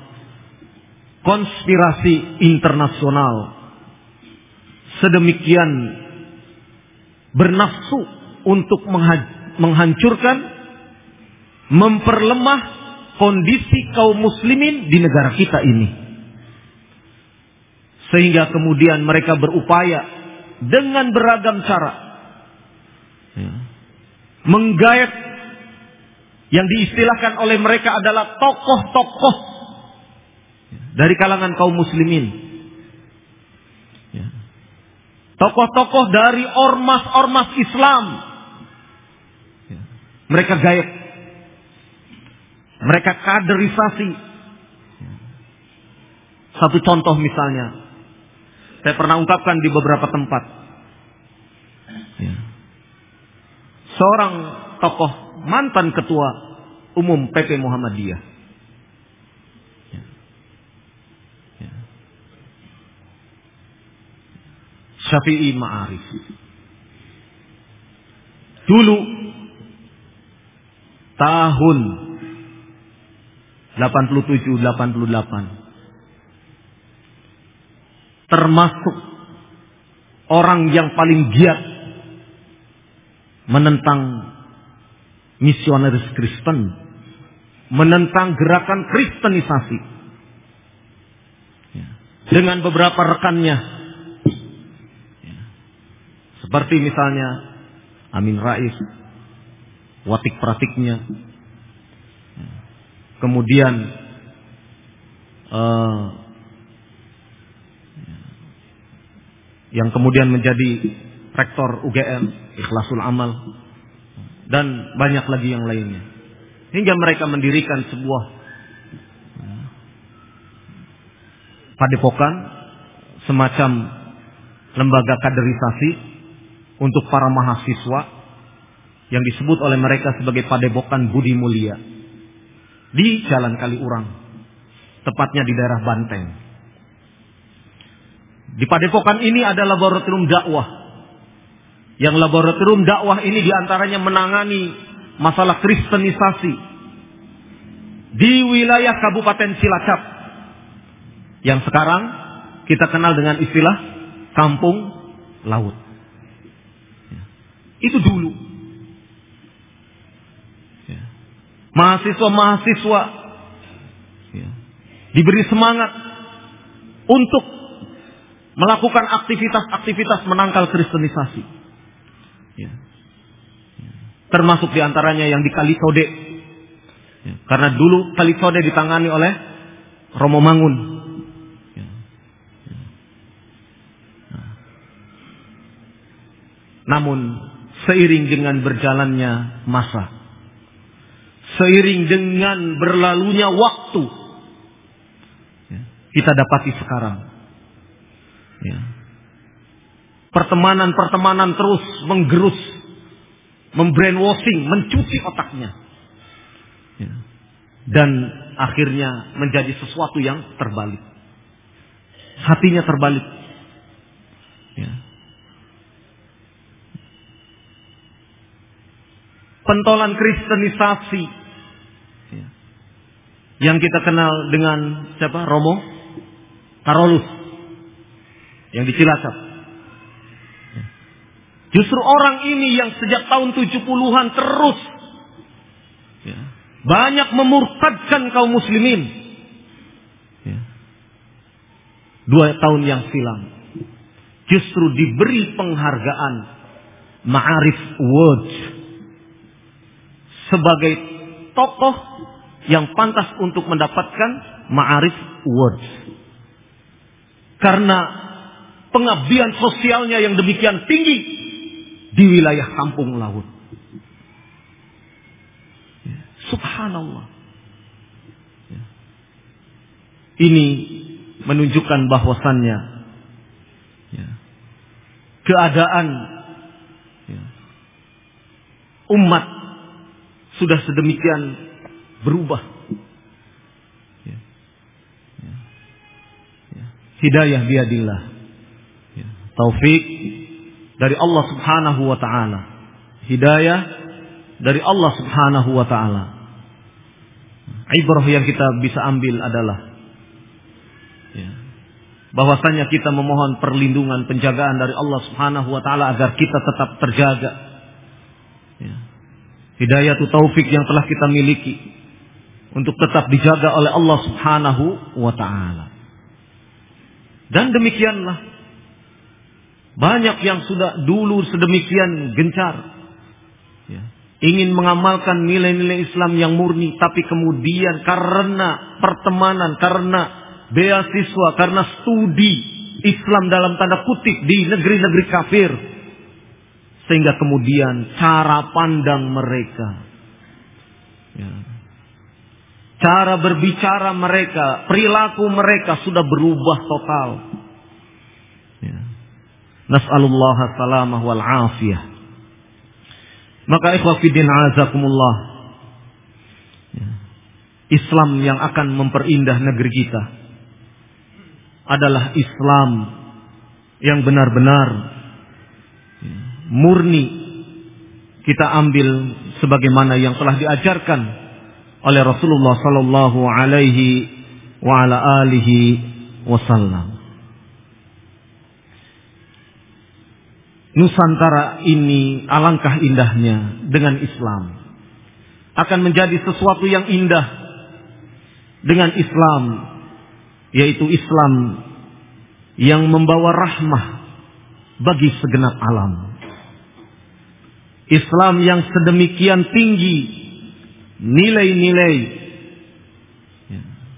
konspirasi internasional sedemikian bernafsu untuk menghancurkan, memperlemah kondisi kaum muslimin di negara kita ini. Sehingga kemudian mereka berupaya dengan beragam cara menggayat yang diistilahkan oleh mereka adalah tokoh-tokoh dari kalangan kaum muslimin. Tokoh-tokoh dari ormas-ormas Islam. Mereka gayat. Mereka kaderisasi. Satu contoh misalnya, saya pernah ungkapkan di beberapa tempat. Seorang tokoh, mantan ketua umum P P Muhammadiyah, Syafi'i Ma'arif, dulu tahun delapan puluh tujuh delapan puluh delapan termasuk orang yang paling giat menentang misionaris Kristen, menentang gerakan Kristenisasi. Dengan beberapa rekannya, seperti misalnya Amin Rais, Watik Pratiknya, kemudian uh, yang kemudian menjadi rektor U G M, Ikhlasul Amal, dan banyak lagi yang lainnya. Hingga mereka mendirikan sebuah padepokan, semacam lembaga kaderisasi untuk para mahasiswa yang disebut oleh mereka sebagai Padepokan Budi Mulia di Jalan Kaliurang, tepatnya di daerah Banteng. Di padepokan ini ada laboratorium dakwah. Yang laboratorium dakwah ini diantaranya menangani masalah kristenisasi di wilayah Kabupaten Cilacap, yang sekarang kita kenal dengan istilah Kampung Laut. Itu dulu. Mahasiswa-mahasiswa diberi semangat untuk melakukan aktivitas-aktivitas menangkal kristenisasi. Ya. Ya. Termasuk diantaranya yang di Kalisode. Ya. Karena dulu Kalisode ditangani oleh Romo Mangun. Ya. Ya. Nah. Namun seiring dengan berjalannya masa, seiring dengan berlalunya waktu, ya, kita dapati sekarang, ya, pertemanan-pertemanan terus menggerus, membrainwashing, mencuci otaknya, ya, dan akhirnya menjadi sesuatu yang terbalik. hatinya terbalik. Ya. Pentolan kristenisasi ya, yang kita kenal dengan siapa? Romo Karolus yang di Cilacap. Ya. Justru orang ini yang sejak tahun tujuh puluhan terus ya, banyak memurtadkan kaum muslimin. Ya. Dua tahun yang silam justru diberi penghargaan Ma'arif Award sebagai tokoh yang pantas untuk mendapatkan Ma'arif Award karena pengabdian sosialnya yang demikian tinggi di wilayah Kampung Laut. Subhanallah. Ini menunjukkan bahwasannya ya, keadaan ya, umat sudah sedemikian berubah. Ya. Ya. Ya. Hidayah biadillah. Ya. Taufik dari Allah Subhanahu wa taala. Hidayah dari Allah Subhanahu wa taala. Ibrah yang kita bisa ambil adalah ya, bahwasanya kita memohon perlindungan, penjagaan dari Allah Subhanahu wa taala agar kita tetap terjaga. Ya. Hidayah itu taufik yang telah kita miliki untuk tetap dijaga oleh Allah Subhanahu wa taala. Dan demikianlah banyak yang sudah dulu sedemikian gencar ya, ingin mengamalkan nilai-nilai Islam yang murni, tapi kemudian karena pertemanan, karena beasiswa, karena studi Islam dalam tanda kutip di negeri-negeri kafir, sehingga kemudian cara pandang mereka ya, cara berbicara mereka, perilaku mereka sudah berubah total ya. Nas'alullah salamah wal afiyah. Maka ikhwah fiddin azakumullah ya, Islam yang akan memperindah negeri kita adalah Islam yang benar-benar ya, murni kita ambil sebagaimana yang telah diajarkan oleh Rasulullah sallallahu alaihi wa ala alihi wasallam. Nusantara ini alangkah indahnya dengan Islam. Akan menjadi sesuatu yang indah dengan Islam, yaitu Islam yang membawa rahmah bagi segenap alam. Islam yang sedemikian tinggi nilai-nilai ya,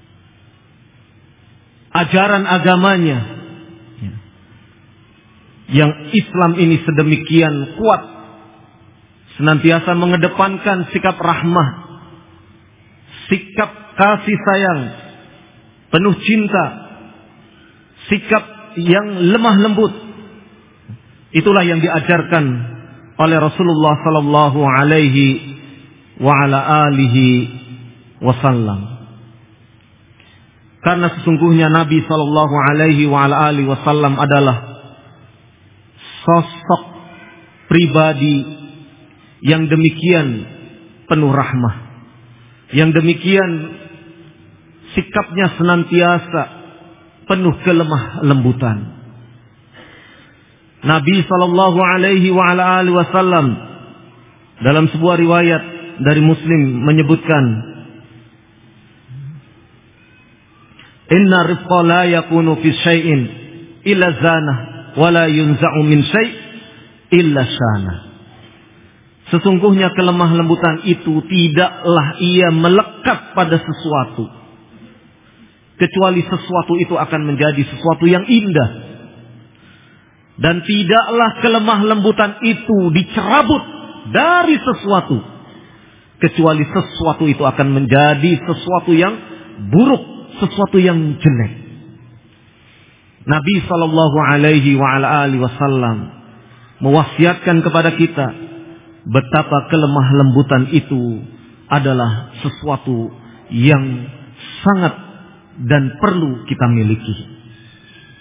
ajaran agamanya ya, yang Islam ini sedemikian kuat, senantiasa mengedepankan sikap rahmah, sikap kasih sayang, penuh cinta, sikap yang lemah lembut. Itulah yang diajarkan oleh Rasulullah sallallahu alaihi wa ala alihi wasallam. Karena sesungguhnya Nabi sallallahu alaihi wa ala alihi wasallam adalah sosok pribadi yang demikian penuh rahmah, yang demikian sikapnya senantiasa penuh kelemah lembutan. Nabi sallallahu alaihi wa ala alihi wasallam dalam sebuah riwayat dari Muslim menyebutkan, inna rifqa la yakunu fi syai'in illa zanah wa la yunza'u min syai' illa syana. Sesungguhnya kelemah lembutan itu tidaklah ia melekat pada sesuatu, kecuali sesuatu itu akan menjadi sesuatu yang indah. Dan tidaklah kelemah lembutan itu dicerabut dari sesuatu, kecuali sesuatu itu akan menjadi sesuatu yang buruk, sesuatu yang jelek. Nabi sallallahu alaihi wa ala alihi wasallam mewasiatkan kepada kita betapa kelemah lembutan itu adalah sesuatu yang sangat dan perlu kita miliki.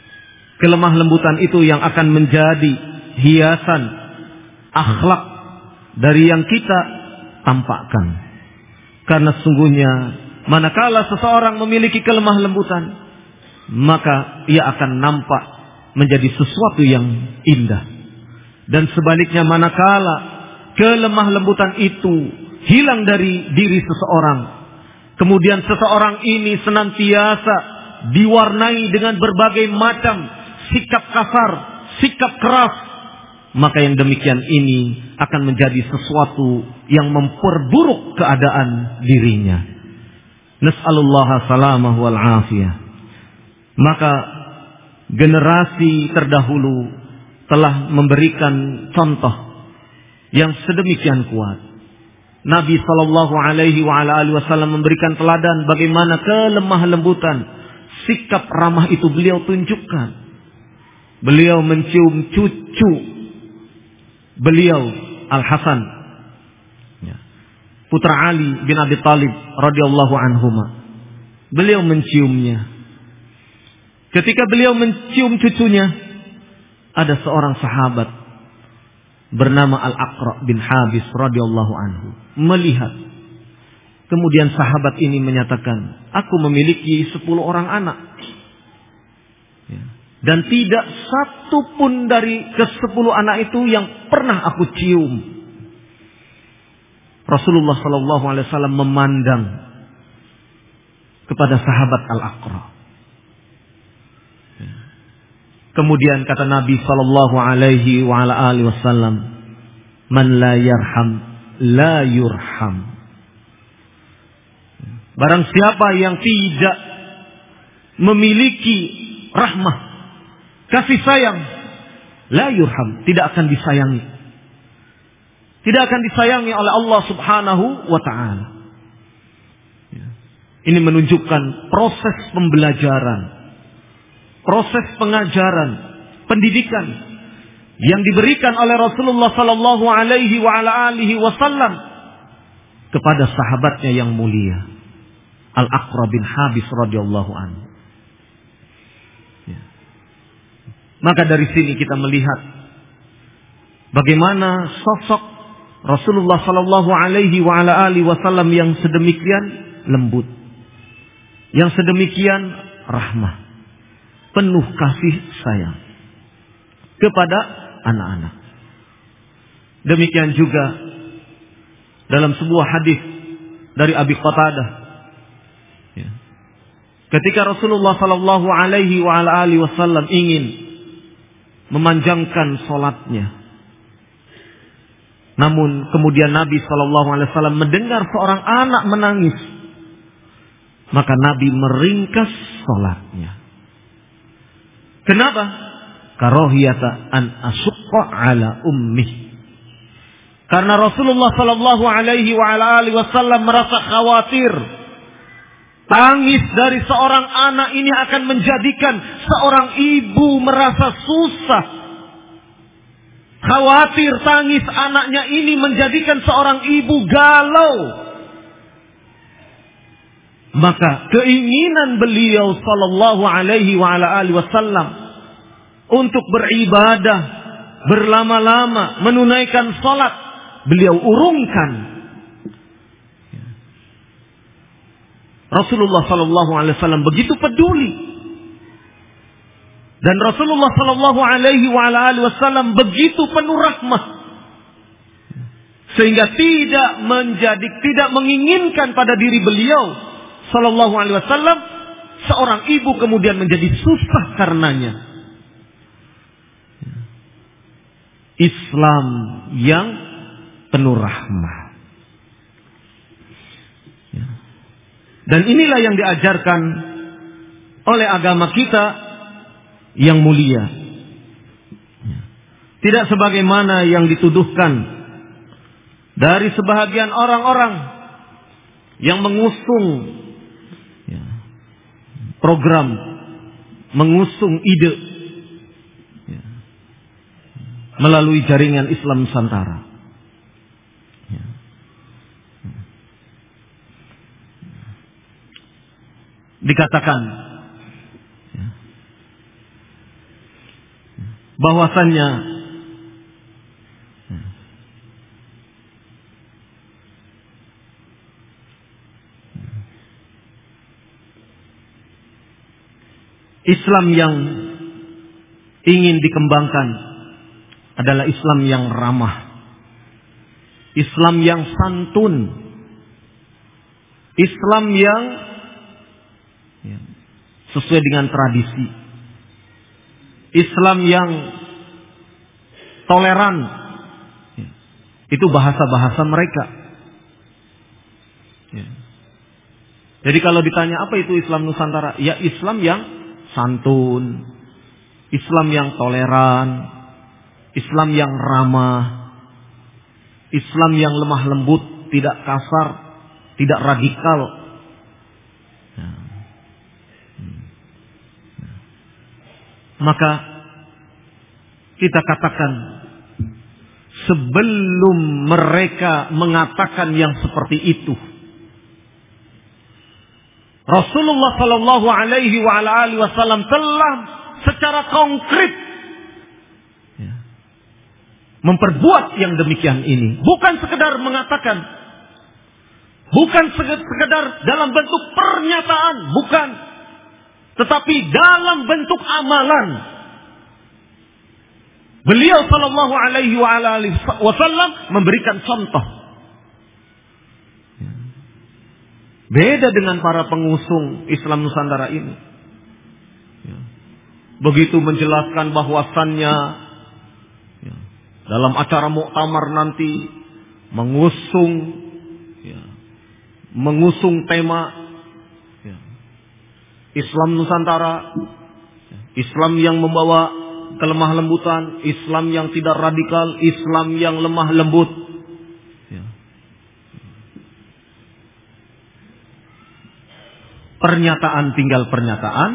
Kelemah lembutan itu yang akan menjadi hiasan akhlak dari yang kita tampakkan. Karena sesungguhnya manakala seseorang memiliki kelemah lembutan, maka ia akan nampak menjadi sesuatu yang indah. Dan sebaliknya manakala kelemah lembutan itu hilang dari diri seseorang, kemudian seseorang ini senantiasa diwarnai dengan berbagai macam sikap kasar, sikap keras, maka yang demikian ini akan menjadi sesuatu yang memperburuk keadaan dirinya. Nas'alullah salamah wal afiyah. Maka generasi terdahulu telah memberikan contoh yang sedemikian kuat. Nabi sallallahu alaihi wa ala alihi wasallam memberikan teladan bagaimana kelemah lembutan, sikap ramah itu beliau tunjukkan. Beliau mencium cucu beliau Al-Hasan, putra Ali bin Abi Thalib radhiyallahu anhuma. Beliau menciumnya. Ketika beliau mencium cucunya, ada seorang sahabat bernama Al-Aqra bin Habis radhiyallahu anhu melihat. Kemudian sahabat ini menyatakan, aku memiliki sepuluh orang anak, dan tidak satu pun dari kesepuluh anak itu yang pernah aku cium. Rasulullah sallallahu alaihi wasallam memandang kepada sahabat Al-Aqra. Kemudian kata Nabi sallallahu alaihi wa ala alihi wasallam, "Man la yarham la yurham." Barang siapa yang tidak memiliki rahmah, kasih sayang, la yurham, tidak akan disayangi. Tidak akan disayangi oleh Allah Subhanahu wa taala. Ini menunjukkan proses pembelajaran, proses pengajaran, pendidikan yang diberikan oleh Rasulullah sallallahu alaihi wa ala alihi wasallam kepada sahabatnya yang mulia, Al-Aqra bin Habis radhiyallahu anhu. Maka dari sini kita melihat bagaimana sosok Rasulullah sallallahu alaihi wa ala alihi wasallam yang sedemikian lembut, yang sedemikian rahmah, penuh kasih sayang kepada anak-anak. Demikian juga dalam sebuah hadis dari Abi Qatadah, ya, ketika Rasulullah sallallahu alaihi wa ala alihi wasallam ingin memanjangkan salatnya, namun kemudian Nabi sallallahu alaihi wasallam mendengar seorang anak menangis, maka Nabi meringkas salatnya. Kenapa? Karahiyata an asyqa ala ummih. Karena Rasulullah sallallahu alaihi wa ala alihi wasallam merasa khawatir tangis dari seorang anak ini akan menjadikan seorang ibu merasa susah. Khawatir tangis anaknya ini menjadikan seorang ibu galau. Maka keinginan beliau sallallahu alaihi wa ala alihi wasallam untuk beribadah berlama-lama, menunaikan salat, beliau urungkan. Rasulullah sallallahu alaihi wasallam begitu peduli, dan Rasulullah sallallahu alaihi wa ala alihi wasallam begitu penuh rahmah, sehingga tidak menjadi tidak menginginkan pada diri beliau sallallahu alaihi wasallam seorang ibu kemudian menjadi susah karenanya. Islam yang penuh rahmah. Dan inilah yang diajarkan oleh agama kita yang mulia. Tidak sebagaimana yang dituduhkan dari sebahagian orang-orang yang mengusung program, mengusung ide melalui jaringan Islam Nusantara. Dikatakan bahwasannya Islam yang ingin dikembangkan adalah Islam yang ramah, Islam yang santun, Islam yang sesuai dengan tradisi, Islam yang toleran. Itu bahasa-bahasa mereka. Jadi kalau ditanya apa itu Islam Nusantara, ya Islam yang santun, Islam yang toleran, Islam yang ramah, Islam yang lemah lembut, tidak kasar, tidak radikal. Maka kita katakan, sebelum mereka mengatakan yang seperti itu, Rasulullah Shallallahu Alaihi Wasallam telah secara konkret memperbuat yang demikian ini. Bukan sekedar mengatakan, bukan sekedar dalam bentuk pernyataan, bukan, tetapi dalam bentuk amalan. Beliau Shallallahu Alaihi Wasallam memberikan contoh. Beda dengan para pengusung Islam Nusantara ini. Begitu menjelaskan bahwasannya dalam acara muktamar nanti mengusung mengusung tema Islam Nusantara, Islam yang membawa kelemah lembutan, Islam yang tidak radikal, Islam yang lemah lembut. Pernyataan tinggal pernyataan,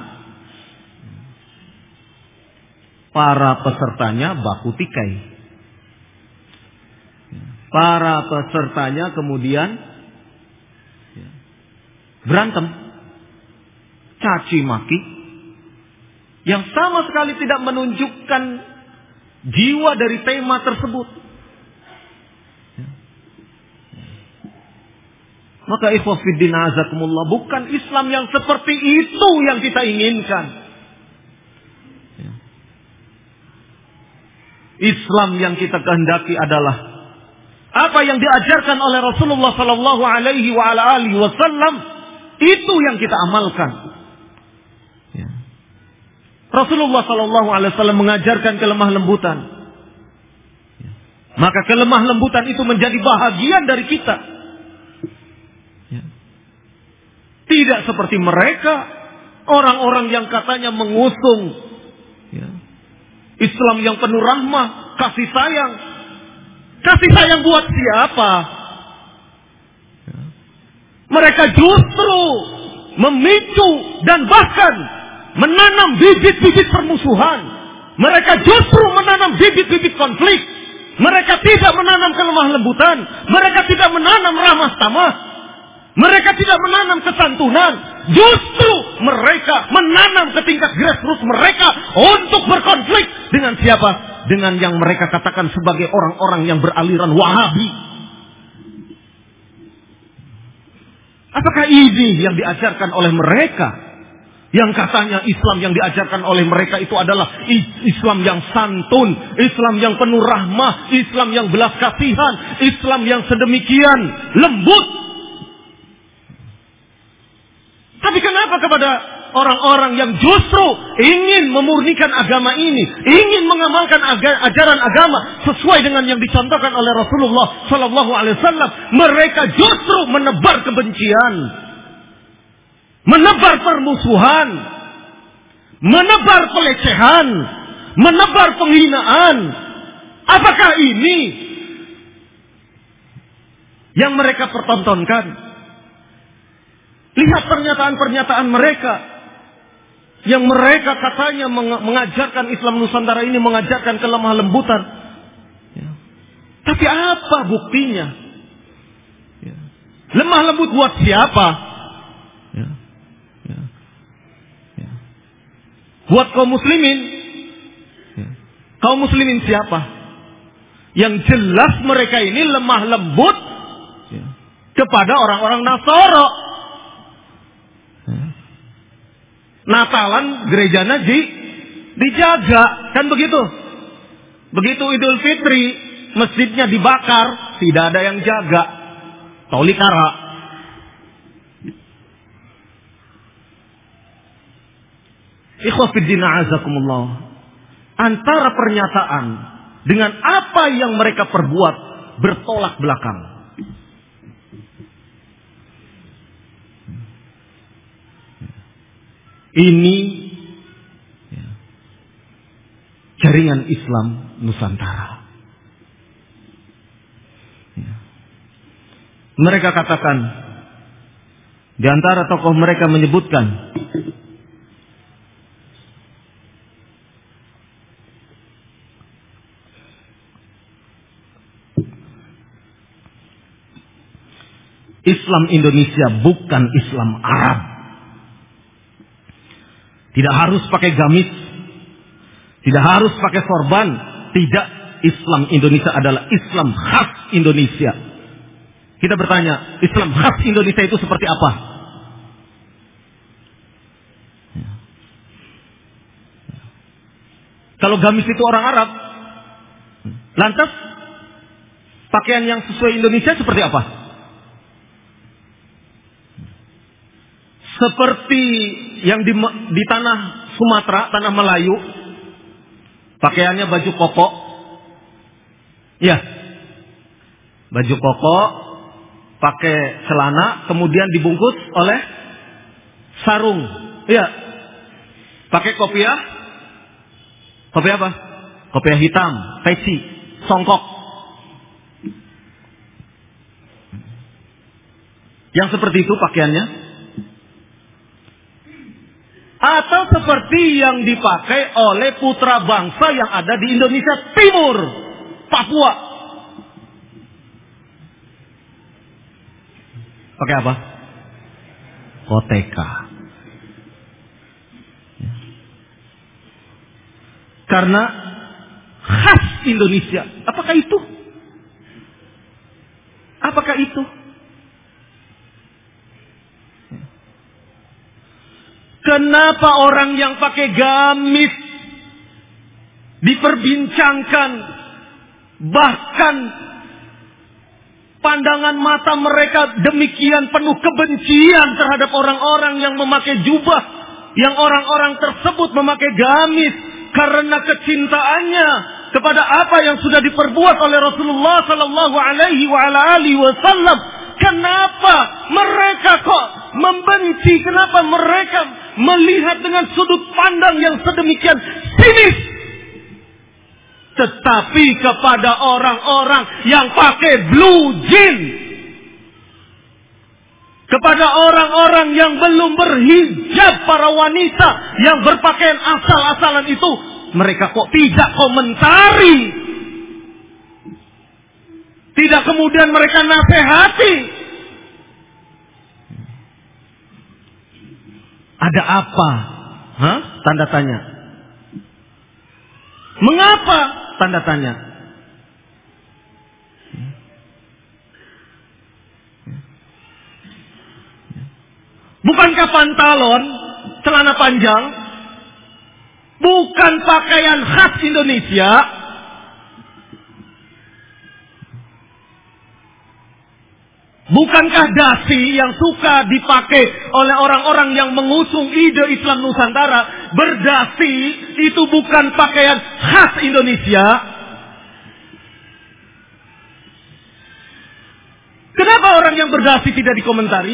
para pesertanya baku tikai. Para pesertanya kemudian berantem, caci maki, yang sama sekali tidak menunjukkan jiwa dari tema tersebut. Maka ikhwah fiddin azakumullah, bukan Islam yang seperti itu yang kita inginkan. Islam yang kita kehendaki adalah apa yang diajarkan oleh Rasulullah Sallallahu Alaihi Wasallam, itu yang kita amalkan. Rasulullah Sallallahu Alaihi Wasallam mengajarkan kelemah lembutan, maka kelemah lembutan itu menjadi bahagian dari kita. Tidak seperti mereka, orang-orang yang katanya mengusung Islam yang penuh rahmah, kasih sayang. Kasih sayang buat siapa? Mereka justru memicu dan bahkan menanam bibit-bibit permusuhan. Mereka justru menanam bibit-bibit konflik. Mereka tidak menanam kelemah lembutan. Mereka tidak menanam ramah tamah. Mereka tidak menanam kesantunan. Justru mereka menanam ke tingkat grassroots mereka untuk berkonflik dengan siapa? Dengan yang mereka katakan sebagai orang-orang yang beraliran Wahabi. Apakah ini yang diajarkan oleh mereka? Yang katanya Islam yang diajarkan oleh mereka itu adalah Islam yang santun, Islam yang penuh rahmah, Islam yang belas kasihan, Islam yang sedemikian lembut. Tapi kenapa kepada orang-orang yang justru ingin memurnikan agama ini, ingin mengamalkan ajaran agama sesuai dengan yang dicontohkan oleh Rasulullah Sallallahu Alaihi Wasallam, mereka justru menebar kebencian, menebar permusuhan, menebar pelecehan, menebar penghinaan? Apakah ini yang mereka pertontonkan? Lihat pernyataan-pernyataan mereka yang mereka katanya mengajarkan Islam Nusantara ini, mengajarkan kelemah lembutan. Ya. Tapi apa buktinya? Ya. Lemah lembut buat siapa? Ya. Ya. Ya. Buat kaum muslimin? Ya. Kaum muslimin siapa? Yang jelas mereka ini lemah lembut kepada orang-orang Nasoro. Natalan gerejanya di, dijaga, kan begitu? Begitu Idul Fitri, masjidnya dibakar, tidak ada yang jaga. Tolikara. Ikhwafiddin a'azakumullah. Antara pernyataan dengan apa yang mereka perbuat bertolak belakang. Ini jaringan Islam Nusantara. Mereka katakan, di antara tokoh mereka menyebutkan, Islam Indonesia bukan Islam Arab. Tidak harus pakai gamis, tidak harus pakai sorban. Tidak, Islam Indonesia adalah Islam khas Indonesia. Kita bertanya, Islam khas Indonesia itu seperti apa? Kalau gamis itu orang Arab, lantas pakaian yang sesuai Indonesia seperti apa? Seperti yang di, di tanah Sumatera, tanah Melayu, pakaiannya baju koko. Ya, baju koko, pakai celana, kemudian dibungkus oleh sarung. Ya, pakai kopiah, kopiah apa? Kopiah hitam, peci, songkok. Yang seperti itu pakaiannya. Atau seperti yang dipakai oleh putra bangsa yang ada di Indonesia Timur, Papua. Pakai apa? Koteka. Karena khas Indonesia. Apakah itu? Apakah itu? Kenapa orang yang pakai gamis diperbincangkan, bahkan pandangan mata mereka demikian penuh kebencian terhadap orang-orang yang memakai jubah, yang orang-orang tersebut memakai gamis karena kecintaannya kepada apa yang sudah diperbuat oleh Rasulullah Sallallahu Alaihi Wasallam. Kenapa mereka kok membenci? Kenapa mereka melihat dengan sudut pandang yang sedemikian sinis? Tetapi kepada orang-orang yang pakai blue jean, kepada orang-orang yang belum berhijab, para wanita yang berpakaian asal-asalan itu, mereka kok tidak komentari. Tidak kemudian mereka nasihati. Ada apa? Hah? Tanda tanya. Mengapa? Tanda tanya. Bukankah pantalon, celana panjang, bukan pakaian khas Indonesia? Bukankah dasi yang suka dipakai oleh orang-orang yang mengusung ide Islam Nusantara, berdasi itu bukan pakaian khas Indonesia? Kenapa orang yang berdasi tidak dikomentari?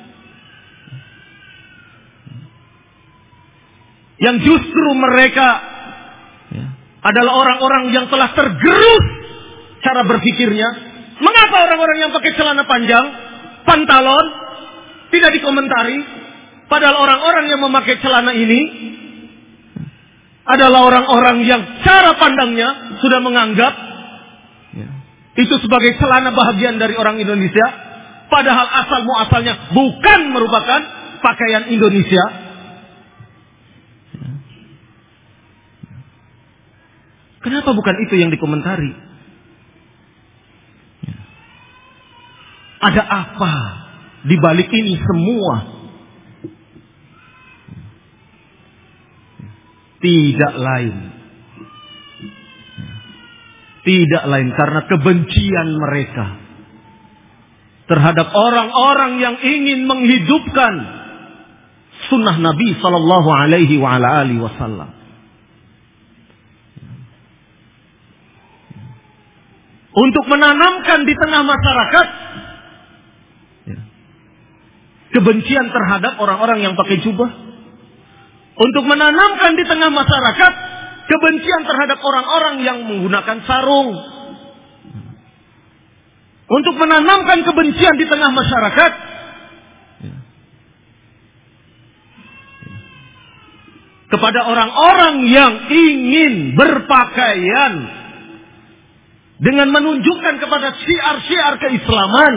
Yang justru mereka adalah orang-orang yang telah tergerus cara berpikirnya. Mengapa orang-orang yang pakai celana panjang, pantalon, tidak dikomentari? Padahal orang-orang yang memakai celana ini adalah orang-orang yang cara pandangnya sudah menganggap itu sebagai celana bahagian dari orang Indonesia. Padahal asal muasalnya bukan merupakan pakaian Indonesia. Kenapa bukan itu yang dikomentari? Ada apa di balik ini semua? Tidak lain. Tidak lain karena kebencian mereka terhadap orang-orang yang ingin menghidupkan sunnah Nabi Sallallahu Alaihi Wasallam. Untuk menanamkan di tengah masyarakat kebencian terhadap orang-orang yang pakai jubah. Untuk menanamkan di tengah masyarakat kebencian terhadap orang-orang yang menggunakan sarung. Untuk menanamkan kebencian di tengah masyarakat kepada orang-orang yang ingin berpakaian dengan menunjukkan kepada syiar-syiar keislaman.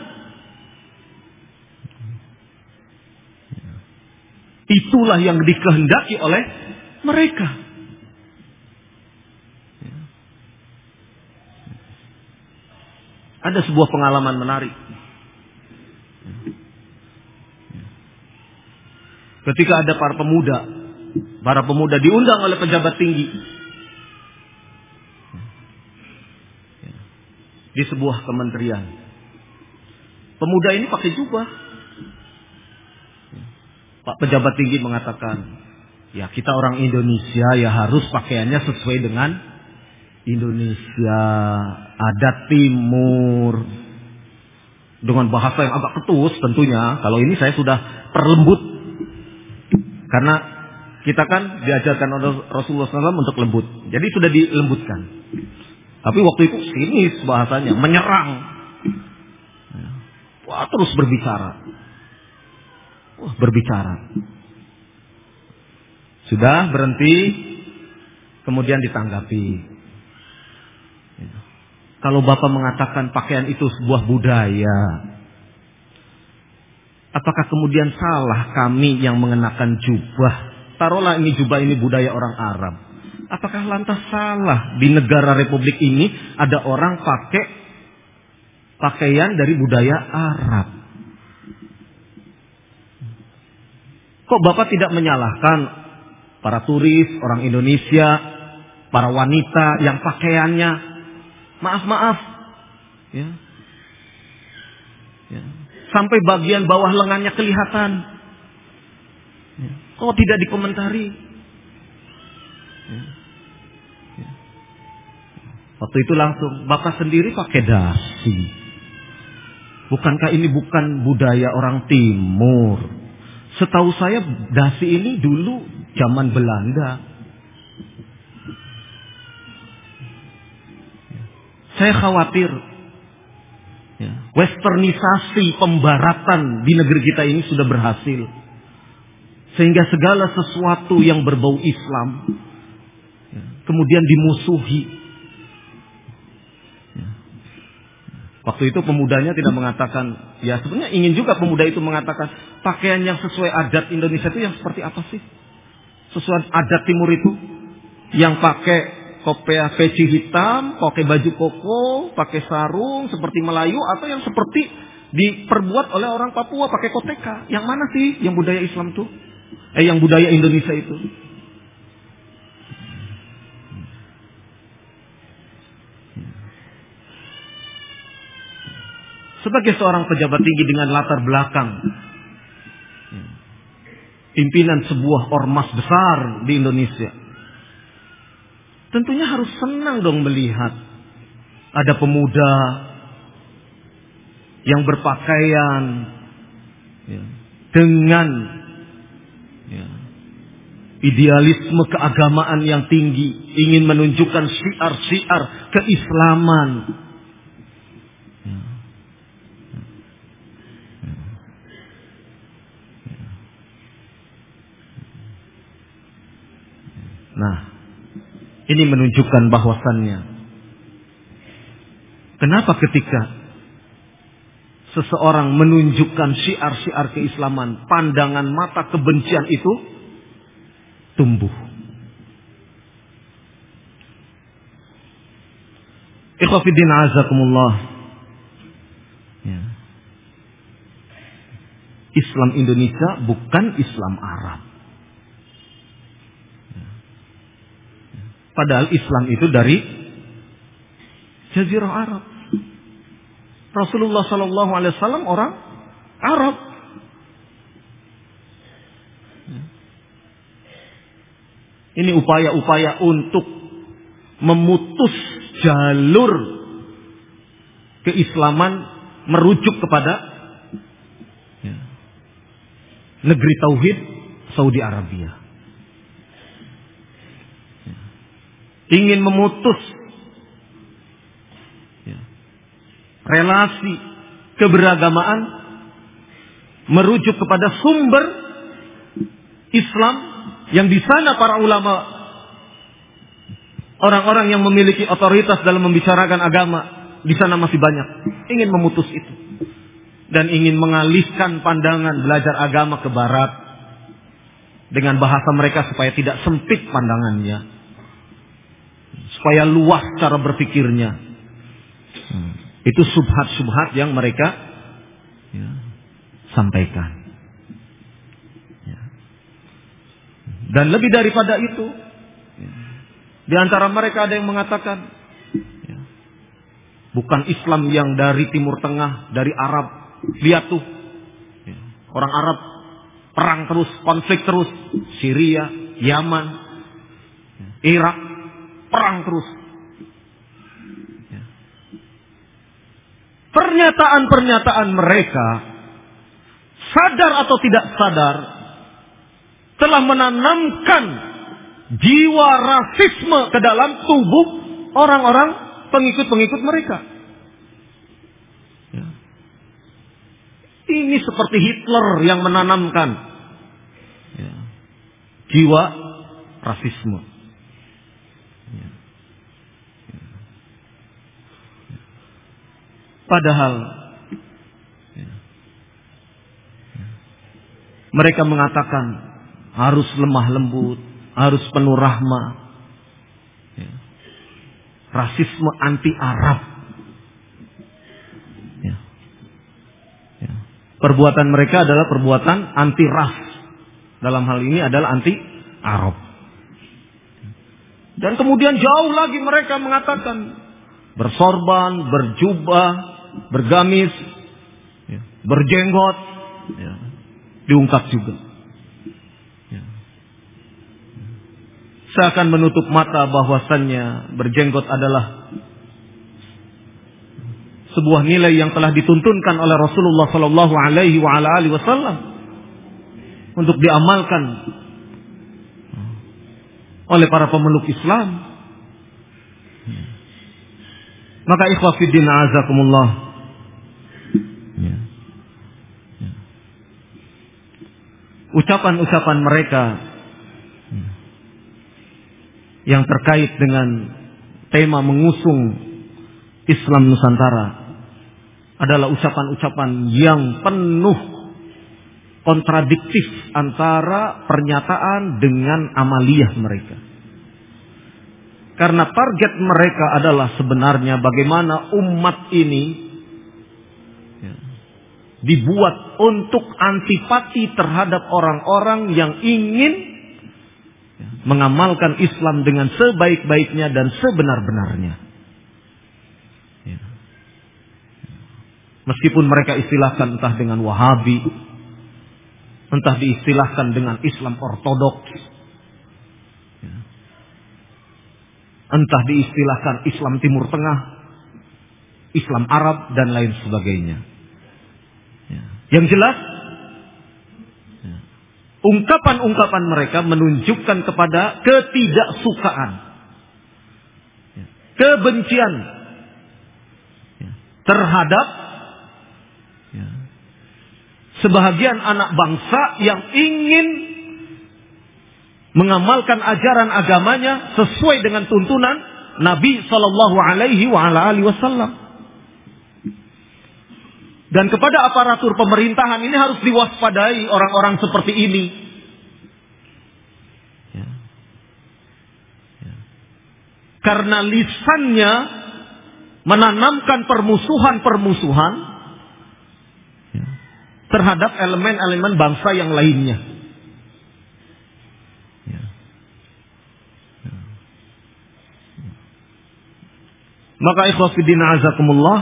Itulah yang dikehendaki oleh mereka. Ada sebuah pengalaman menarik. Ketika ada para pemuda, para pemuda diundang oleh pejabat tinggi di sebuah kementerian. Pemuda ini pakai jubah. Pak pejabat tinggi mengatakan, ya kita orang Indonesia ya harus pakaiannya sesuai dengan Indonesia, adat timur. Dengan bahasa yang agak ketus tentunya. Kalau ini saya sudah perlembut. Karena kita kan diajarkan oleh Rasulullah shallallahu alaihi wasallam untuk lembut. Jadi sudah dilembutkan. Tapi waktu itu sinis bahasanya, menyerang. Wah, terus berbicara. Wah, berbicara. Sudah berhenti, kemudian ditanggapi. Kalau Bapak mengatakan pakaian itu sebuah budaya, apakah kemudian salah kami yang mengenakan jubah? Taruhlah ini jubah ini budaya orang Arab. Apakah lantas salah di negara Republik ini ada orang pakai pakaian dari budaya Arab? Kok Bapak tidak menyalahkan para turis, orang Indonesia, para wanita yang pakaiannya maaf-maaf ya. Ya. Sampai bagian bawah lengannya kelihatan. Ya. Kok tidak dikomentari? Ya. Ya. Waktu itu langsung, Bapak sendiri pakai dasi. Bukankah ini bukan budaya orang timur? Setahu saya dasi ini dulu zaman Belanda. Saya khawatir ya, westernisasi pembaratan di negeri kita ini sudah berhasil. Sehingga segala sesuatu yang berbau Islam ya, kemudian dimusuhi. Ya. Waktu itu pemudanya tidak mengatakan, ya sebenarnya ingin juga pemuda itu mengatakan, pakaian yang sesuai adat Indonesia itu yang seperti apa sih? Sesuai adat timur itu. Yang pakai kopea peci hitam, pakai baju koko, pakai sarung seperti Melayu, atau yang seperti diperbuat oleh orang Papua pakai koteka. Yang mana sih yang budaya Islam itu? Eh yang budaya Indonesia itu? Sebagai seorang pejabat tinggi dengan latar belakang pimpinan sebuah ormas besar di Indonesia, tentunya harus senang dong melihat ada pemuda yang berpakaian ya, dengan ya, idealisme keagamaan yang tinggi, ingin menunjukkan syiar-syiar keislaman. Nah, ini menunjukkan bahwasannya kenapa ketika seseorang menunjukkan syiar-syiar keislaman, pandangan mata kebencian itu tumbuh. Ikhwatiddin azakumullah. Ya. Islam Indonesia bukan Islam Arab. Ya. Padahal Islam itu dari Jazirah Arab. Rasulullah Sallallahu Alaihi Wasallam orang Arab. Ya. Ini upaya-upaya untuk memutus jalur keislaman merujuk kepada ya, negeri tauhid Saudi Arabia. Ya. Ingin memutus ya, relasi keberagamaan merujuk kepada sumber Islam yang di sana para ulama, orang-orang yang memiliki otoritas dalam membicarakan agama di sana masih banyak. Ingin memutus itu dan ingin mengalihkan pandangan belajar agama ke barat dengan bahasa mereka supaya tidak sempit pandangannya, supaya luas cara berpikirnya. Hmm. Itu subhat-subhat yang mereka ya, sampaikan. Ya. Dan lebih daripada itu, di antara mereka ada yang mengatakan ya, bukan Islam yang dari Timur Tengah, dari Arab. Lihat tuh ya, orang Arab perang terus, konflik terus. Syria, Yaman, Irak, perang terus ya. Pernyataan-pernyataan mereka, sadar atau tidak sadar, telah menanamkan jiwa rasisme ke dalam tubuh orang-orang pengikut-pengikut mereka. Ya. Ini seperti Hitler yang menanamkan ya, jiwa rasisme. Ya. Ya. Padahal ya, ya, mereka mengatakan harus lemah lembut, harus penuh rahmah. Ya. Rasisme anti Arab. Ya. Ya. Perbuatan mereka adalah perbuatan anti ras. Dalam hal ini adalah anti Arab. Dan kemudian jauh lagi mereka mengatakan bersorban, berjubah, bergamis, ya, berjenggot, ya, diungkap juga. Seakan menutup mata bahwasannya berjenggot adalah sebuah nilai yang telah dituntunkan oleh Rasulullah Sallallahu Alaihi Wasallam untuk diamalkan oleh para pemeluk Islam. Maka ikhwah fiddin azakumullah, ucapan-ucapan mereka yang terkait dengan tema mengusung Islam Nusantara adalah ucapan-ucapan yang penuh kontradiktif antara pernyataan dengan amaliyah mereka. Karena target mereka adalah sebenarnya bagaimana umat ini ya, dibuat untuk antipati terhadap orang-orang yang ingin mengamalkan Islam dengan sebaik-baiknya dan sebenar-benarnya. Ya. Meskipun mereka istilahkan entah dengan Wahabi, entah diistilahkan dengan Islam Ortodoks, ya, entah diistilahkan Islam Timur Tengah, Islam Arab dan lain sebagainya. Ya. Yang jelas, ungkapan-ungkapan mereka menunjukkan kepada ketidaksukaan, kebencian terhadap sebahagian anak bangsa yang ingin mengamalkan ajaran agamanya sesuai dengan tuntunan Nabi Sallallahu Alaihi Wasallam. Dan kepada aparatur pemerintahan ini harus diwaspadai orang-orang seperti ini. Ya. Ya. Karena lisannya menanamkan permusuhan-permusuhan terhadap elemen-elemen bangsa yang lainnya. Maka ikhwas fillah azakumullah,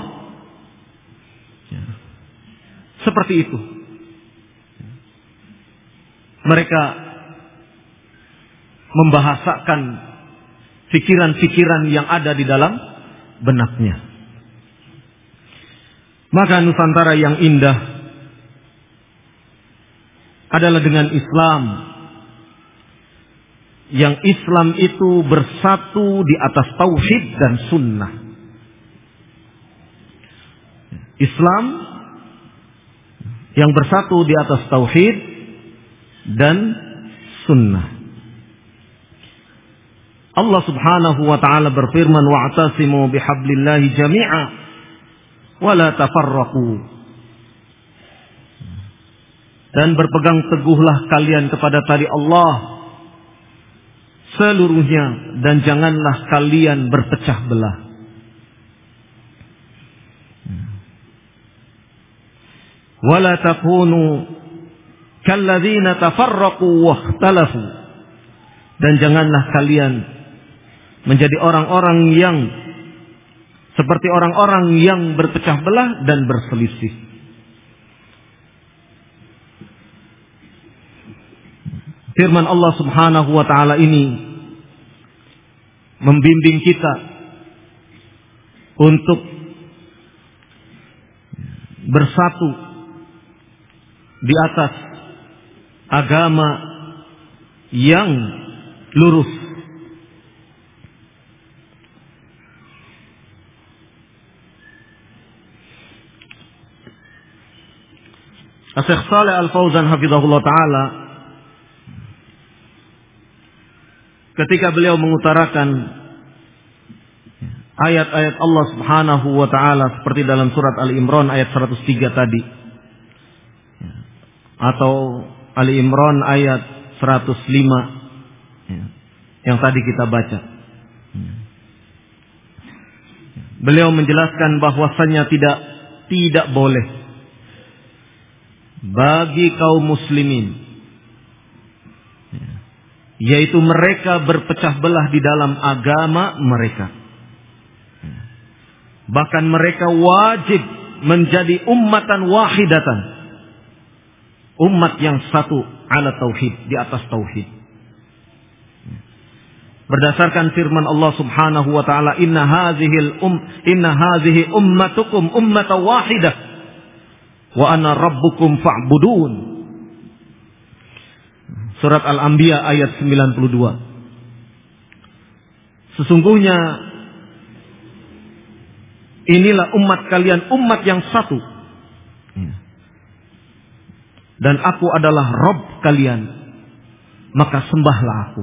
seperti itu. Mereka membahasakan pikiran-pikiran yang ada di dalam benaknya. Maka Nusantara yang indah adalah dengan Islam, yang Islam itu bersatu di atas tauhid dan sunnah. Islam yang bersatu di atas tauhid dan sunnah. Allah Subhanahu wa taala berfirman, wa'tasimu bihablillahi jami'a wa la tafarraqu. Dan berpegang teguhlah kalian kepada tali Allah seluruhnya, dan janganlah kalian berpecah belah. Wala takunu kalladzina tafarraqu wakhtalafu. Dan janganlah kalian menjadi orang-orang yang seperti orang-orang yang berpecah belah dan berselisih. Firman Allah Subhanahu wa taala ini membimbing kita untuk bersatu di atas agama yang lurus. Syekh Shalih Al-Fauzan hafizahullah taala ketika beliau mengutarakan ayat-ayat Allah Subhanahu wa taala seperti dalam surat Ali Imran ayat seratus tiga tadi, atau Ali Imran ayat seratus lima yang tadi kita baca, beliau menjelaskan bahwasannya tidak tidak boleh bagi kaum muslimin, yaitu mereka berpecah belah di dalam agama mereka. Bahkan mereka wajib menjadi ummatan wahidatan, umat yang satu ala tauhid, di atas tauhid. Berdasarkan firman Allah Subhanahu wa taala, inna hadhil um inna hadhihi ummatukum ummatan wahidah wa ana rabbukum fa'budun. Surat Al-Anbiya ayat sembilan puluh dua. Sesungguhnya inilah umat kalian, umat yang satu. Dan aku adalah Rabb kalian, maka sembahlah aku.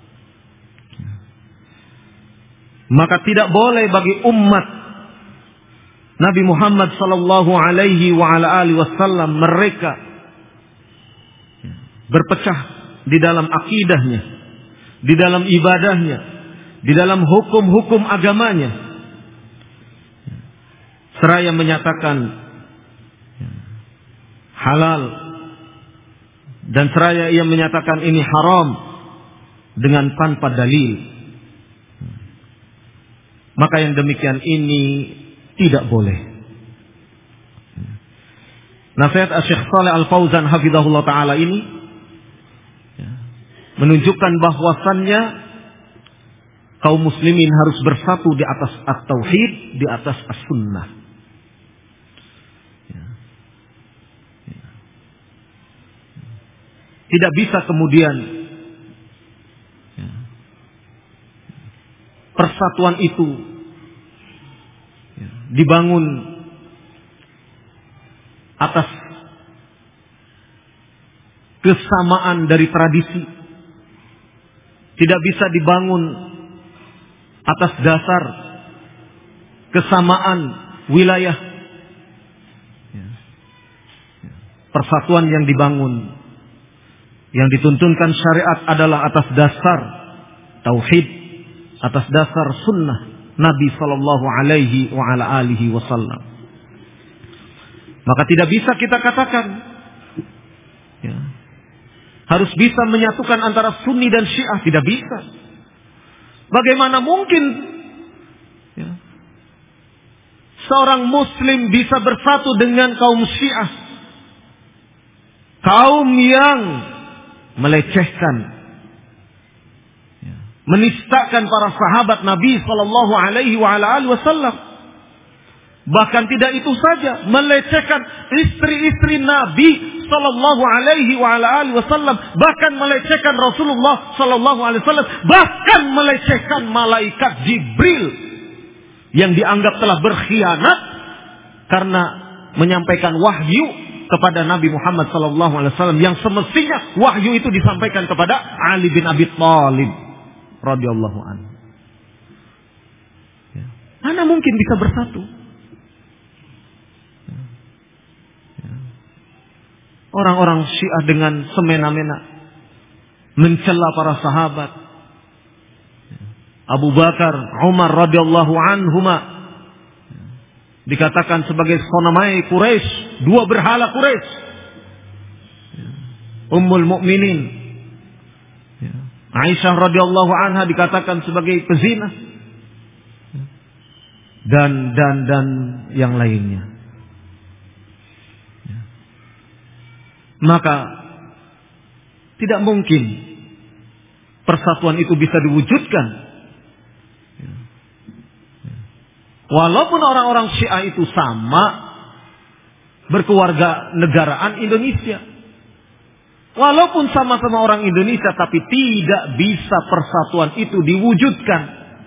Maka tidak boleh bagi umat Nabi Muhammad sallallahu alaihi wa ala alihi wasallam mereka berpecah di dalam akidahnya, di dalam ibadahnya, di dalam hukum-hukum agamanya, seraya menyatakan halal dan seraya ia menyatakan ini haram dengan tanpa dalil. Maka yang demikian ini tidak boleh. Nasihat Syekh Shalih Al-Fauzan hafizahullah taala ini menunjukkan bahwasannya kaum muslimin harus bersatu di atas at-tauhid, di atas as-sunnah. Tidak bisa kemudian persatuan itu dibangun atas kesamaan dari tradisi. Tidak bisa dibangun atas dasar kesamaan wilayah. Persatuan yang dibangun, yang dituntunkan syariat adalah atas dasar tauhid, atas dasar sunnah. Nabi sallallahu alaihi wa ala alihi wasallam. Maka tidak bisa kita katakan ya, harus bisa menyatukan antara Sunni dan Syiah, tidak bisa. Bagaimana mungkin ya, seorang Muslim bisa bersatu dengan kaum Syiah, kaum yang melecehkan, ya, menistakan para sahabat Nabi sallallahu alaihi wa ala alihi wasallam. Bahkan tidak itu saja, melecehkan istri-istri Nabi sallallahu alaihi wa ala alihi wasallam, bahkan melecehkan Rasulullah sallallahu alaihi wasallam, bahkan melecehkan malaikat Jibril yang dianggap telah berkhianat karena menyampaikan wahyu kepada Nabi Muhammad sallallahu alaihi wasallam yang semestinya wahyu itu disampaikan kepada Ali bin Abi Thalib radhiyallahu anhu. Ya. Mana mungkin bisa bersatu? Orang-orang Syiah dengan semena-mena mencela para sahabat. Abu Bakar, Umar radhiyallahu anhuma dikatakan sebagai sonamai Quraisy, dua berhala Quraisy. Ummul Mukminin Aisyah radhiyallahu anha dikatakan sebagai pezina. Dan dan dan yang lainnya. Maka tidak mungkin persatuan itu bisa diwujudkan. Walaupun orang-orang Syiah itu sama berkeluarga negaraan Indonesia. Walaupun sama-sama orang Indonesia, tapi tidak bisa persatuan itu diwujudkan.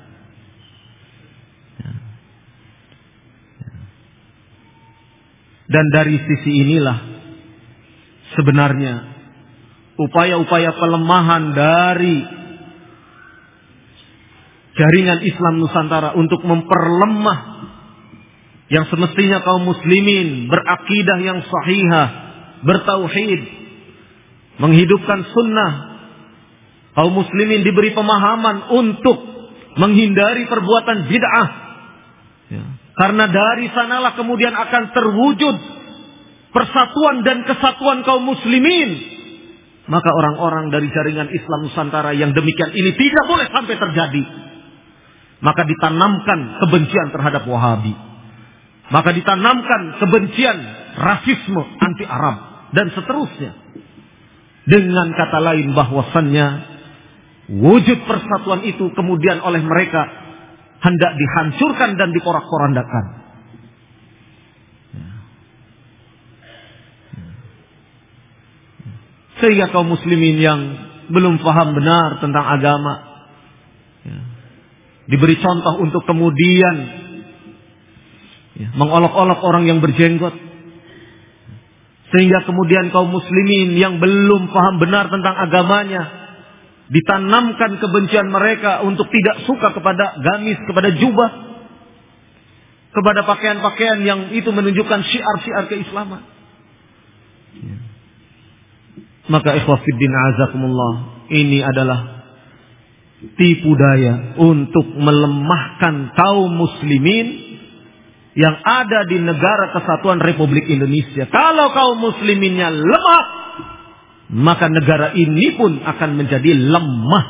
Dan dari sisi inilah sebenarnya upaya-upaya pelemahan dari jaringan Islam Nusantara untuk memperlemah yang semestinya kaum muslimin berakidah yang sahihah, bertauhid, menghidupkan sunnah. Kaum muslimin diberi pemahaman untuk menghindari perbuatan bid'ah. Ya. Karena dari sanalah kemudian akan terwujud persatuan dan kesatuan kaum muslimin. Maka orang-orang dari jaringan Islam Nusantara yang demikian ini tidak boleh sampai terjadi. Maka ditanamkan kebencian terhadap Wahabi. Maka ditanamkan kebencian, rasisme, anti-Arab dan seterusnya. Dengan kata lain bahwasannya wujud persatuan itu kemudian oleh mereka hendak dihancurkan dan diporak-porandakan. Sehingga kaum muslimin yang belum paham benar tentang agama ya, diberi contoh untuk kemudian ya, mengolok-olok orang yang berjenggot. Sehingga kemudian kaum muslimin yang belum paham benar tentang agamanya ditanamkan kebencian mereka untuk tidak suka kepada gamis, kepada jubah, kepada pakaian-pakaian yang itu menunjukkan syiar-syiar keislaman. Ya. Maka ikhwah fiddin azakumullah, ini adalah tipu daya untuk melemahkan kaum muslimin yang ada di negara kesatuan Republik Indonesia. Kalau kaum musliminnya lemah, maka negara ini pun akan menjadi lemah.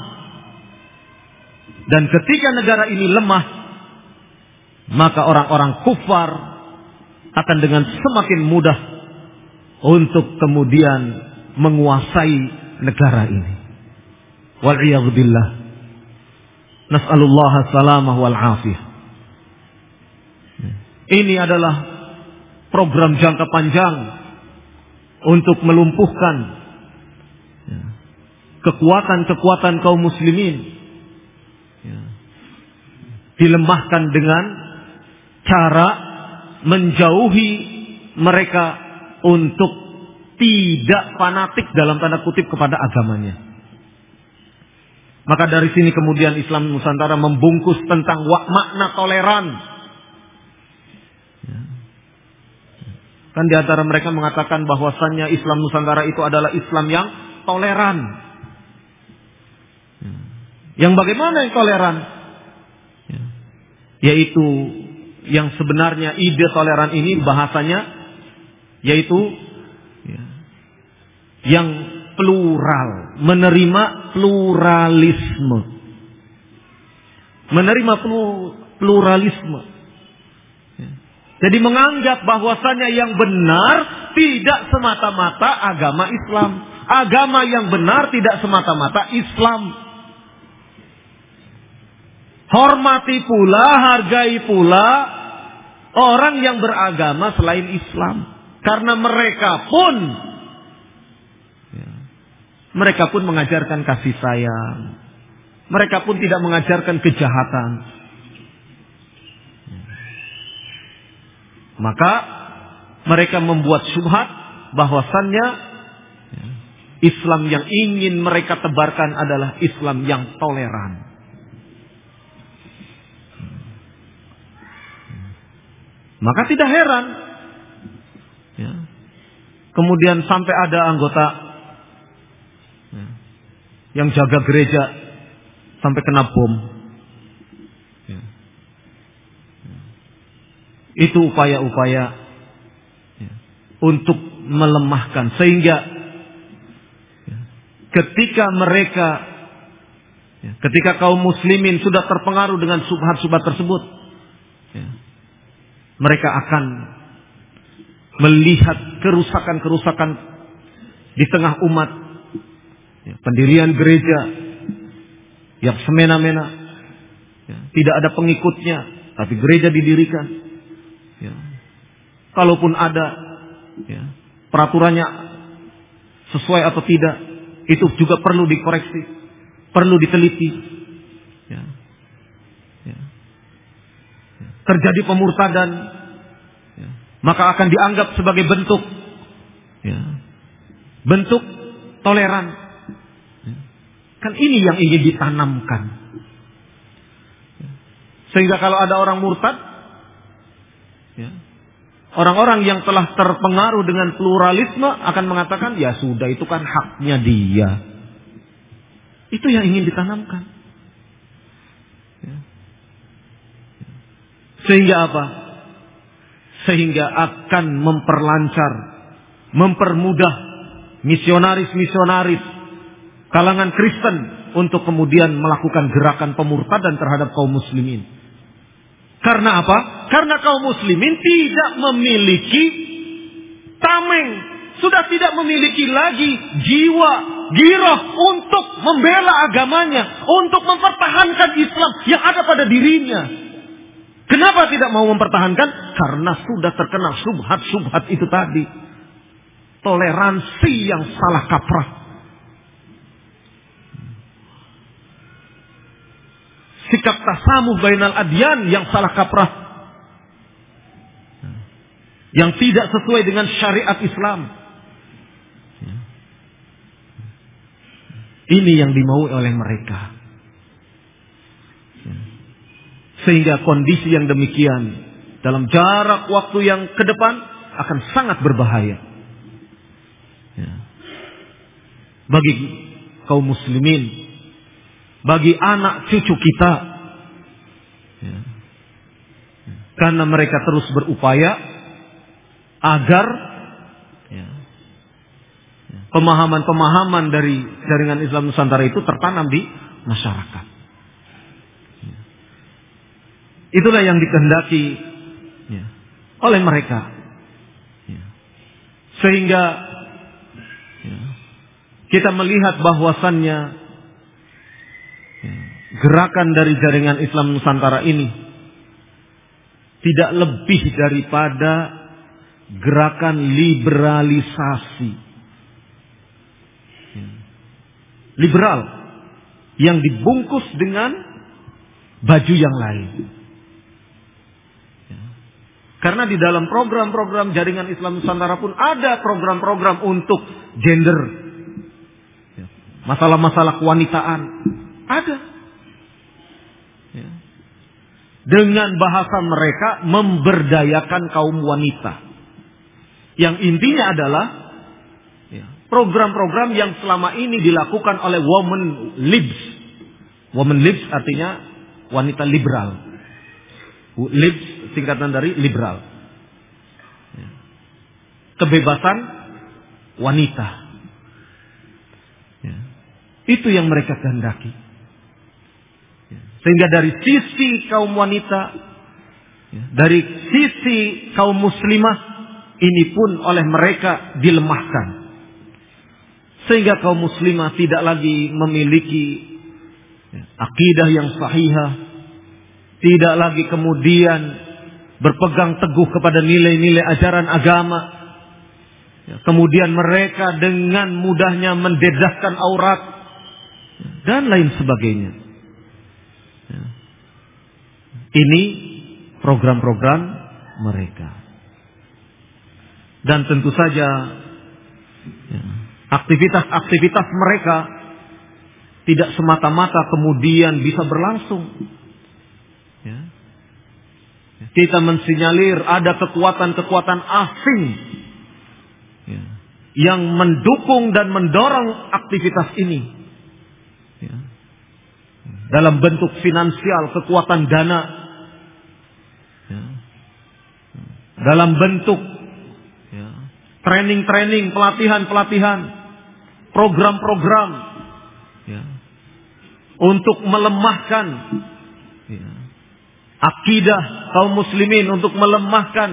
Dan ketika negara ini lemah, maka orang-orang kufar akan dengan semakin mudah untuk kemudian menguasai negara ini. Wal'iyadzu billah. Nas'alullah salamah wal afiyah. Ini adalah program jangka panjang untuk melumpuhkan kekuatan-kekuatan kaum muslimin. Dilemahkan dengan cara menjauhi mereka untuk tidak fanatik dalam tanda kutip kepada agamanya. Maka dari sini kemudian Islam Nusantara membungkus tentang makna toleran. Kan di antara mereka mengatakan bahwasannya Islam Nusantara itu adalah Islam yang toleran. Yang bagaimana yang toleran? yaitu yang sebenarnya ide toleran ini bahasanya yaitu ya, yang plural, menerima pluralisme. Menerima pluralisme. Jadi menganggap bahwasannya yang benar tidak semata-mata agama Islam. Agama yang benar tidak semata-mata Islam. Hormati pula, hargai pula orang yang beragama selain Islam. Karena mereka pun mereka pun mengajarkan kasih sayang. Mereka pun tidak mengajarkan kejahatan. Maka mereka membuat syubhat bahwasannya Islam yang ingin mereka tebarkan adalah Islam yang toleran. Maka tidak heran ya, kemudian sampai ada anggota ya, yang jaga gereja sampai kena bom. Ya. Ya. Itu upaya-upaya ya, untuk melemahkan sehingga ya, ketika mereka ya, ketika kaum muslimin sudah terpengaruh dengan subhat-subhat tersebut ya, mereka akan melihat kerusakan-kerusakan di tengah umat ya, pendirian gereja yang semena-mena ya, tidak ada pengikutnya tapi gereja didirikan ya. Kalaupun ada ya, peraturannya sesuai atau tidak itu juga perlu dikoreksi, perlu diteliti ya. Ya. Ya. Terjadi pemurtadan ya, maka akan dianggap sebagai bentuk ya, bentuk toleran. Kan ini yang ingin ditanamkan. Sehingga kalau ada orang murtad, ya, orang-orang yang telah terpengaruh dengan pluralisme akan mengatakan, ya sudah itu kan haknya dia. Itu yang ingin ditanamkan. Ya. Sehingga apa? Sehingga akan memperlancar, mempermudah misionaris-misionaris kalangan Kristen untuk kemudian melakukan gerakan pemurtadan terhadap kaum muslimin. Karena apa? Karena kaum muslimin tidak memiliki tameng, sudah tidak memiliki lagi jiwa, giroh untuk membela agamanya, untuk mempertahankan Islam yang ada pada dirinya. Kenapa tidak mau mempertahankan? Karena sudah terkena subhat-subhat itu tadi. Toleransi yang salah kaprah. Sikap tasamuh bainal adyan yang salah kaprah, yang tidak sesuai dengan syariat Islam. Ini yang dimaui oleh mereka. Sehingga kondisi yang demikian dalam jarak waktu yang ke depan akan sangat berbahaya bagi kaum muslimin, bagi anak cucu kita ya. Karena mereka terus berupaya agar ya, ya, pemahaman-pemahaman dari jaringan Islam Nusantara itu tertanam di masyarakat ya. Itulah yang dikehendaki ya, oleh mereka ya. Sehingga ya, kita melihat bahwasannya gerakan dari jaringan Islam Nusantara ini tidak lebih daripada gerakan liberalisasi liberal yang dibungkus dengan baju yang lain. Karena di dalam program-program jaringan Islam Nusantara pun ada program-program untuk gender, masalah-masalah kewanitaan ada. Dengan bahasa mereka memberdayakan kaum wanita. Yang intinya adalah program-program yang selama ini dilakukan oleh women libs. Women libs artinya wanita liberal. Libs singkatan dari liberal. Kebebasan wanita. Itu yang mereka kehendaki. Sehingga dari sisi kaum wanita, dari sisi kaum muslimah, ini pun oleh mereka dilemahkan. Sehingga kaum muslimah tidak lagi memiliki akidah yang sahihah, tidak lagi kemudian berpegang teguh kepada nilai-nilai ajaran agama. Kemudian mereka dengan mudahnya mendedahkan aurat dan lain sebagainya. Ini program-program mereka. Dan tentu saja aktivitas-aktivitas mereka tidak semata-mata kemudian bisa berlangsung. Kita mensinyalir ada kekuatan-kekuatan asing yang mendukung dan mendorong aktivitas ini. Dalam bentuk finansial, kekuatan dana. Dalam bentuk training-training, pelatihan-pelatihan, program-program untuk melemahkan akidah kaum muslimin, untuk melemahkan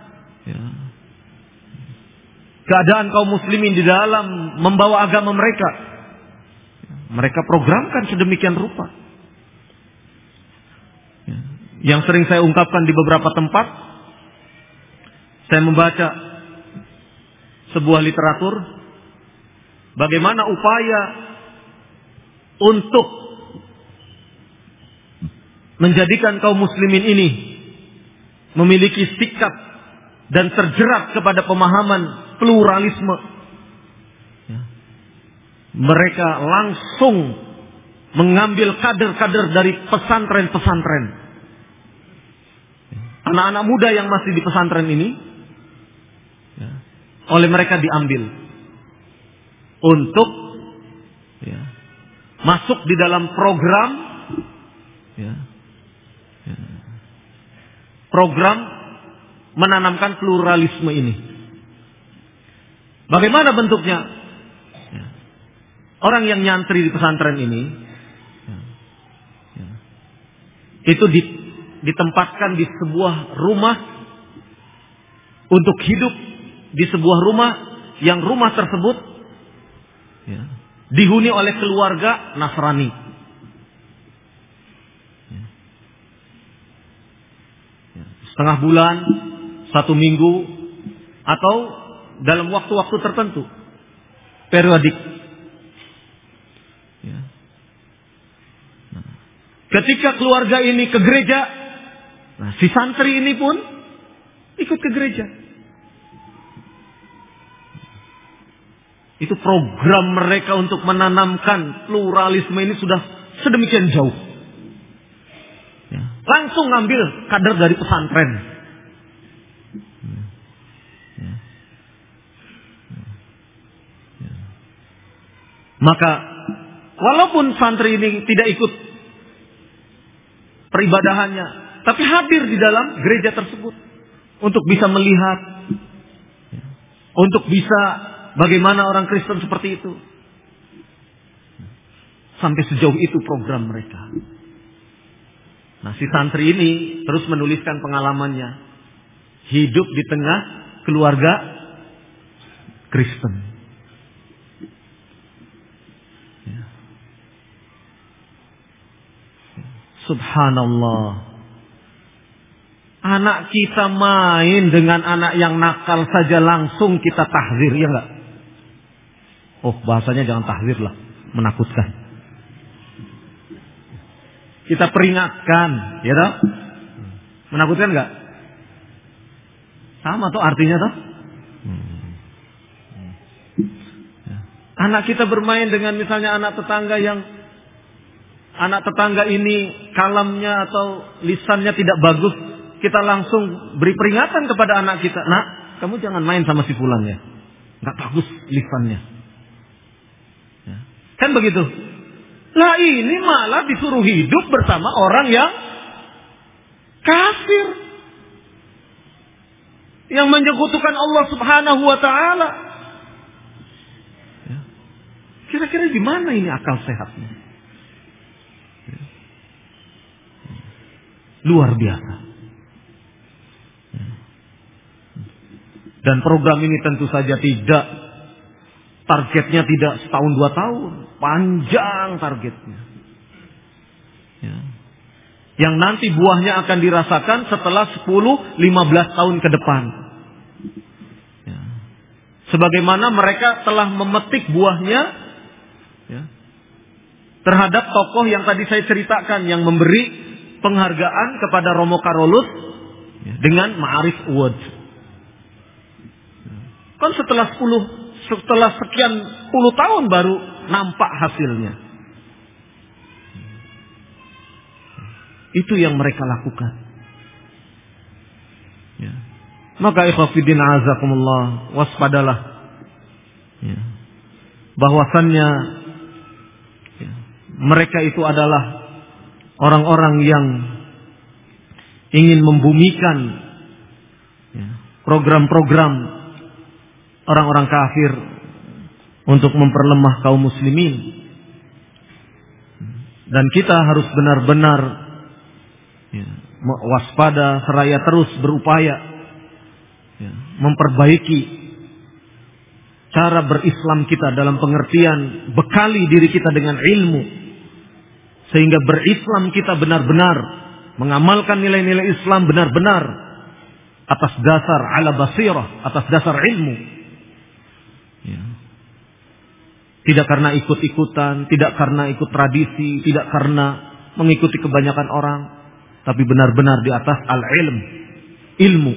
keadaan kaum muslimin di dalam membawa agama mereka. Mereka programkan sedemikian rupa. Yang sering saya ungkapkan di beberapa tempat, saya membaca sebuah literatur bagaimana upaya untuk menjadikan kaum muslimin ini memiliki sikap dan terjerat kepada pemahaman pluralisme. Mereka langsung mengambil kader-kader dari pesantren-pesantren. Anak-anak muda yang masih di pesantren ini oleh mereka diambil untuk ya, masuk di dalam program ya, ya, program menanamkan pluralisme ini. Bagaimana bentuknya? Ya. Orang yang nyantri di pesantren ini ya, ya, itu di, ditempatkan di sebuah rumah untuk hidup di sebuah rumah yang rumah tersebut ya, dihuni oleh keluarga Nasrani. Ya. Ya. Setengah bulan, satu minggu, atau dalam waktu-waktu tertentu, periodik. Ya. Nah. Ketika keluarga ini ke gereja, nah, si santri ini pun ikut ke gereja. Itu program mereka untuk menanamkan pluralisme ini sudah sedemikian jauh. Ya. Langsung ngambil kader dari pesantren. Ya. Ya. Maka walaupun santri ini tidak ikut peribadahannya, tapi hadir di dalam gereja tersebut untuk bisa melihat, ya, untuk bisa bagaimana orang Kristen seperti itu. Sampai sejauh itu program mereka. Nah, si santri ini terus menuliskan pengalamannya. Hidup di tengah keluarga Kristen. Ya. Subhanallah. Anak kita main dengan anak yang nakal saja langsung kita tahzir, ya enggak? Oh, bahasanya jangan tahzir lah, menakutkan. Kita peringatkan, ya toh? Menakutkan enggak? Sama tuh artinya toh? Anak kita bermain dengan misalnya anak tetangga yang anak tetangga ini kalamnya atau lisannya tidak bagus, kita langsung beri peringatan kepada anak kita. Nak, kamu jangan main sama si fulan ya. Enggak bagus lisannya. Ya. Kan begitu. Lah ini malah disuruh hidup bersama orang yang kafir, yang menyekutukan Allah Subhanahu wa taala. Ya. Kira-kira di mana ini akal sehatnya? Ya. Luar biasa. Ya. Dan program ini tentu saja tidak, targetnya tidak setahun dua tahun, panjang targetnya. Ya. Yang nanti buahnya akan dirasakan setelah sepuluh lima belas tahun ke depan. Ya. Sebagaimana mereka telah memetik buahnya, ya, terhadap tokoh yang tadi saya ceritakan, yang memberi penghargaan kepada Romo Karolus, ya, dengan Ma'arif Award. Kan setelah sepuluh setelah sekian puluh tahun baru nampak hasilnya. Itu yang mereka lakukan. Ya. Maka ikhwafidin azakumullah, waspadalah. Ya. Bahwasannya, ya, mereka itu adalah orang-orang yang ingin membumikan, ya, program-program orang-orang kafir untuk memperlemah kaum muslimin. Dan kita harus benar-benar, ya, waspada seraya terus berupaya, ya, memperbaiki cara berislam kita dalam pengertian bekali diri kita dengan ilmu, sehingga berislam kita benar-benar mengamalkan nilai-nilai Islam benar-benar atas dasar ala basirah, atas dasar ilmu, ya. Tidak karena ikut-ikutan, tidak karena ikut tradisi, tidak karena mengikuti kebanyakan orang, tapi benar-benar di atas al-ilm, ilmu.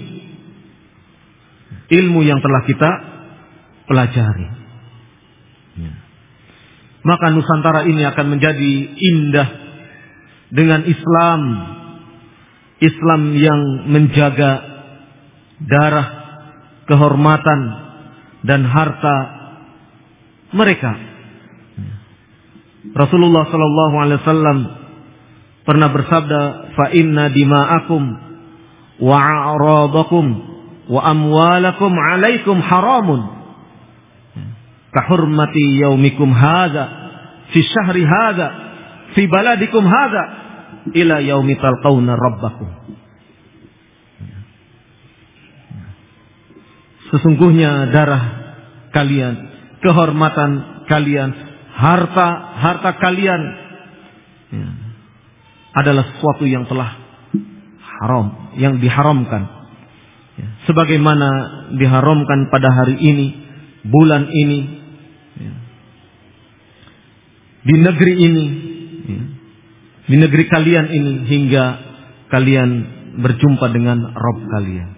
Ilmu yang telah kita pelajari. Ya. Maka Nusantara ini akan menjadi indah dengan Islam. Islam yang menjaga darah, kehormatan, dan harta mereka. Ya. Rasulullah Sallallahu Alaihi Wasallam pernah bersabda, fa inna dima'akum wa a'radakum wa amwalakum 'alaikum haramun ka hurmati yaumikum hadza fi syahri hadza fi baladikum hadza ila yaumi talqauna rabbakum. Sesungguhnya darah kalian, kehormatan kalian, harta harta kalian, ya, adalah sesuatu yang telah haram, yang diharamkan, ya, sebagaimana diharamkan pada hari ini, bulan ini, ya, di negeri ini, ya, di negeri kalian ini, hingga kalian berjumpa dengan Rabb kalian.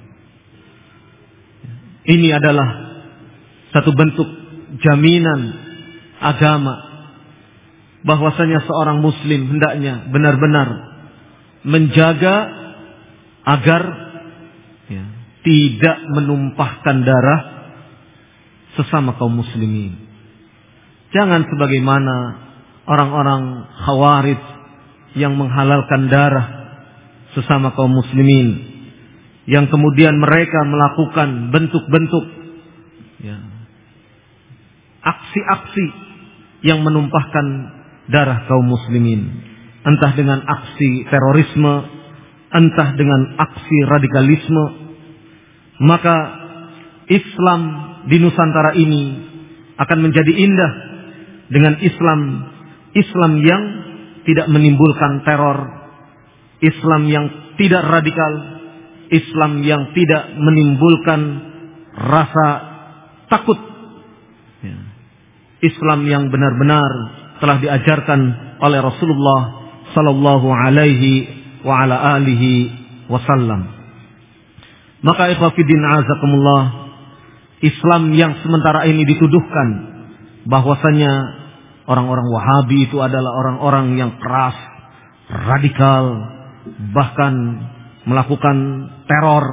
Ini adalah satu bentuk jaminan agama bahwasanya seorang muslim hendaknya benar-benar menjaga agar, ya, tidak menumpahkan darah sesama kaum muslimin. Jangan sebagaimana orang-orang khawarij yang menghalalkan darah sesama kaum muslimin, yang kemudian mereka melakukan bentuk-bentuk, ya, aksi-aksi yang menumpahkan darah kaum muslimin, entah dengan aksi terorisme, entah dengan aksi radikalisme. Maka Islam di Nusantara ini akan menjadi indah dengan Islam Islam yang tidak menimbulkan teror, Islam yang tidak radikal, Islam yang tidak menimbulkan rasa takut, ya. Islam yang benar-benar telah diajarkan oleh Rasulullah sallallahu alaihi wa ala alihi wasallam. Maka ikhwafidin azakumullah, Islam yang sementara ini dituduhkan bahwasanya orang-orang Wahabi itu adalah orang-orang yang keras, radikal, bahkan melakukan teror.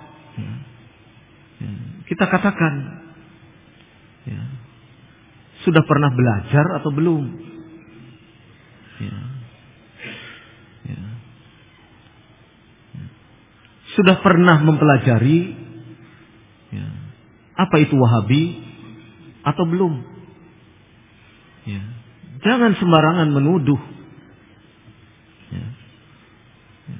Kita katakan, ya, sudah pernah belajar atau belum? Ya. Ya. sudah pernah mempelajari ya, apa itu Wahabi atau belum? Ya. Jangan sembarangan menuduh. Ya. Ya.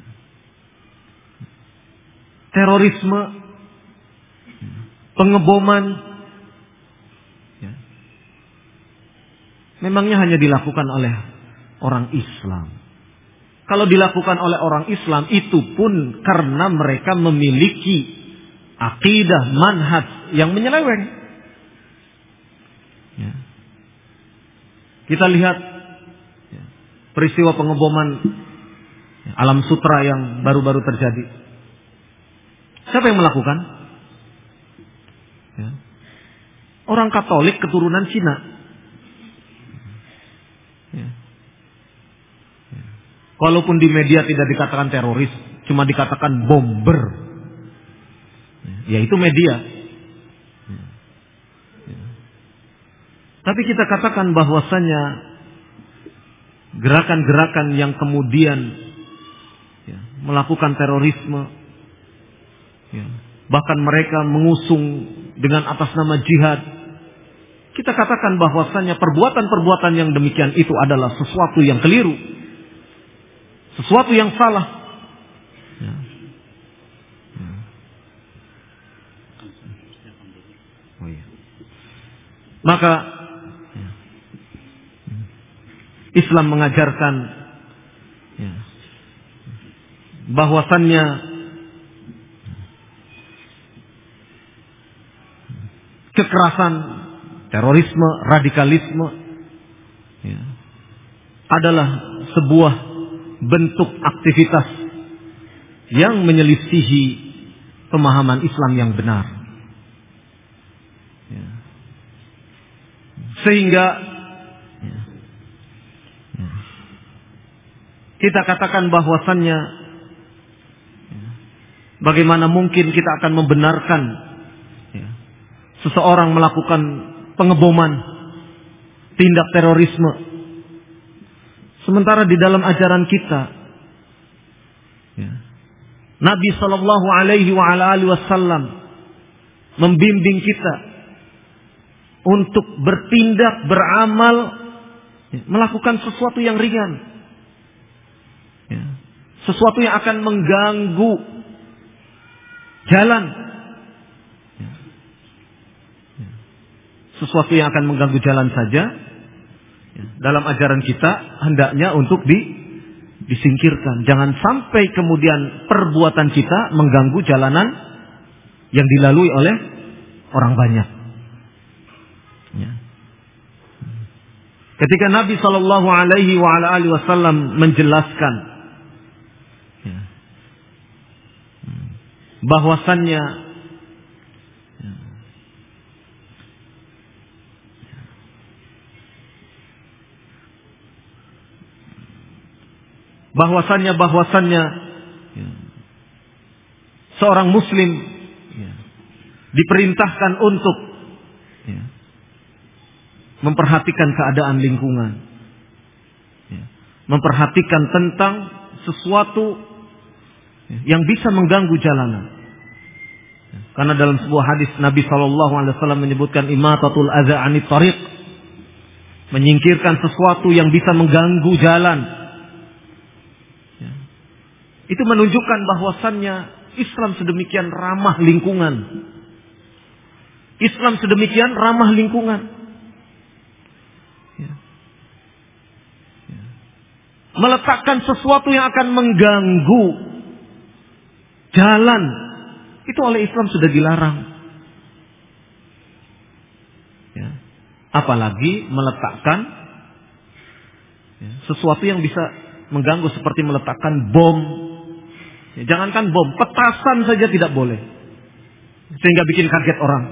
Terorisme, pengeboman, ya, memangnya hanya dilakukan oleh orang Islam. Kalau dilakukan oleh orang Islam, itu pun karena mereka memiliki akidah, manhaj yang menyeleweng. Ya. Kita lihat ya, peristiwa pengeboman ya, Alam Sutra yang baru-baru terjadi. Siapa yang melakukan? Ya. Orang Katolik keturunan Cina. Ya. Ya. Walaupun di media tidak dikatakan teroris, cuma dikatakan bomber. Ya, itu media. Ya. Ya. Tapi kita katakan bahwasanya gerakan-gerakan yang kemudian ya, melakukan terorisme, ya, bahkan mereka mengusung dengan atas nama jihad, kita katakan bahwasanya perbuatan-perbuatan yang demikian itu adalah sesuatu yang keliru, sesuatu yang salah. Ya. Ya. Oh, iya. Maka ya, Islam mengajarkan ya, bahwasannya kekerasan, terorisme, radikalisme ya, adalah sebuah bentuk aktivitas yang menyelisihi pemahaman Islam yang benar. Ya. Sehingga ya, ya, kita katakan bahwasannya ya, bagaimana mungkin kita akan membenarkan ya, seseorang melakukan pengeboman, tindak terorisme, sementara di dalam ajaran kita ya, Nabi Shallallahu Alaihi Wasallam membimbing kita untuk bertindak, beramal, ya, melakukan sesuatu yang ringan, ya, sesuatu yang akan mengganggu jalan, ya, ya, sesuatu yang akan mengganggu jalan saja, ya, dalam ajaran kita hendaknya untuk di, disingkirkan. Jangan sampai kemudian perbuatan kita mengganggu jalanan yang dilalui oleh orang banyak. Ya. Ketika Nabi Shallallahu Alaihi Wasallam menjelaskan ya, bahwasannya ya, bahwasannya bahwasannya ya, seorang Muslim ya, diperintahkan untuk ya, memperhatikan keadaan lingkungan, ya, memperhatikan tentang sesuatu yang bisa mengganggu jalanan. Ya, karena dalam sebuah hadis Nabi Shallallahu Alaihi Wasallam menyebutkan imatatul adza anit tariq, menyingkirkan sesuatu yang bisa mengganggu jalan. Ya, itu menunjukkan bahwasannya Islam sedemikian ramah lingkungan. Islam sedemikian ramah lingkungan. Meletakkan sesuatu yang akan mengganggu jalan, itu oleh Islam sudah dilarang. Ya. Apalagi meletakkan ya, sesuatu yang bisa mengganggu seperti meletakkan bom. Ya, jangankan bom, petasan saja tidak boleh, sehingga bikin kaget orang.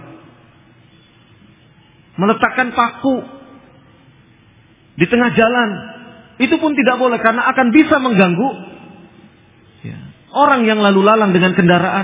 Meletakkan paku di tengah jalan, itu pun tidak boleh karena akan bisa mengganggu ya, orang yang lalu lalang dengan kendaraan.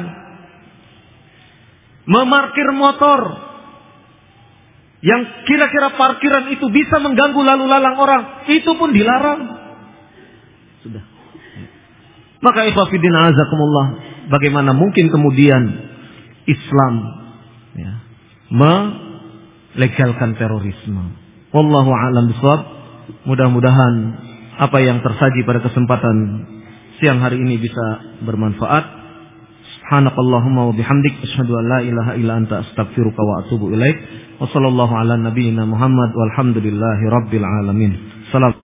Memarkir motor yang kira-kira parkiran itu bisa mengganggu lalu lalang orang, itu pun dilarang. Sudah. Maka ikhwah fillah azakumullah, bagaimana mungkin kemudian Islam ya, melegalkan terorisme. Wallahu a'lam bishawab. Mudah-mudahan apa yang tersaji pada kesempatan siang hari ini bisa bermanfaat. Subhanakallahumma wa bihamdik asyhadu an la ilaha illa anta astaghfiruka wa atubu ilaik. Wa sallallahu ala nabiyyina Muhammad walhamdulillahi rabbil alamin. Salam.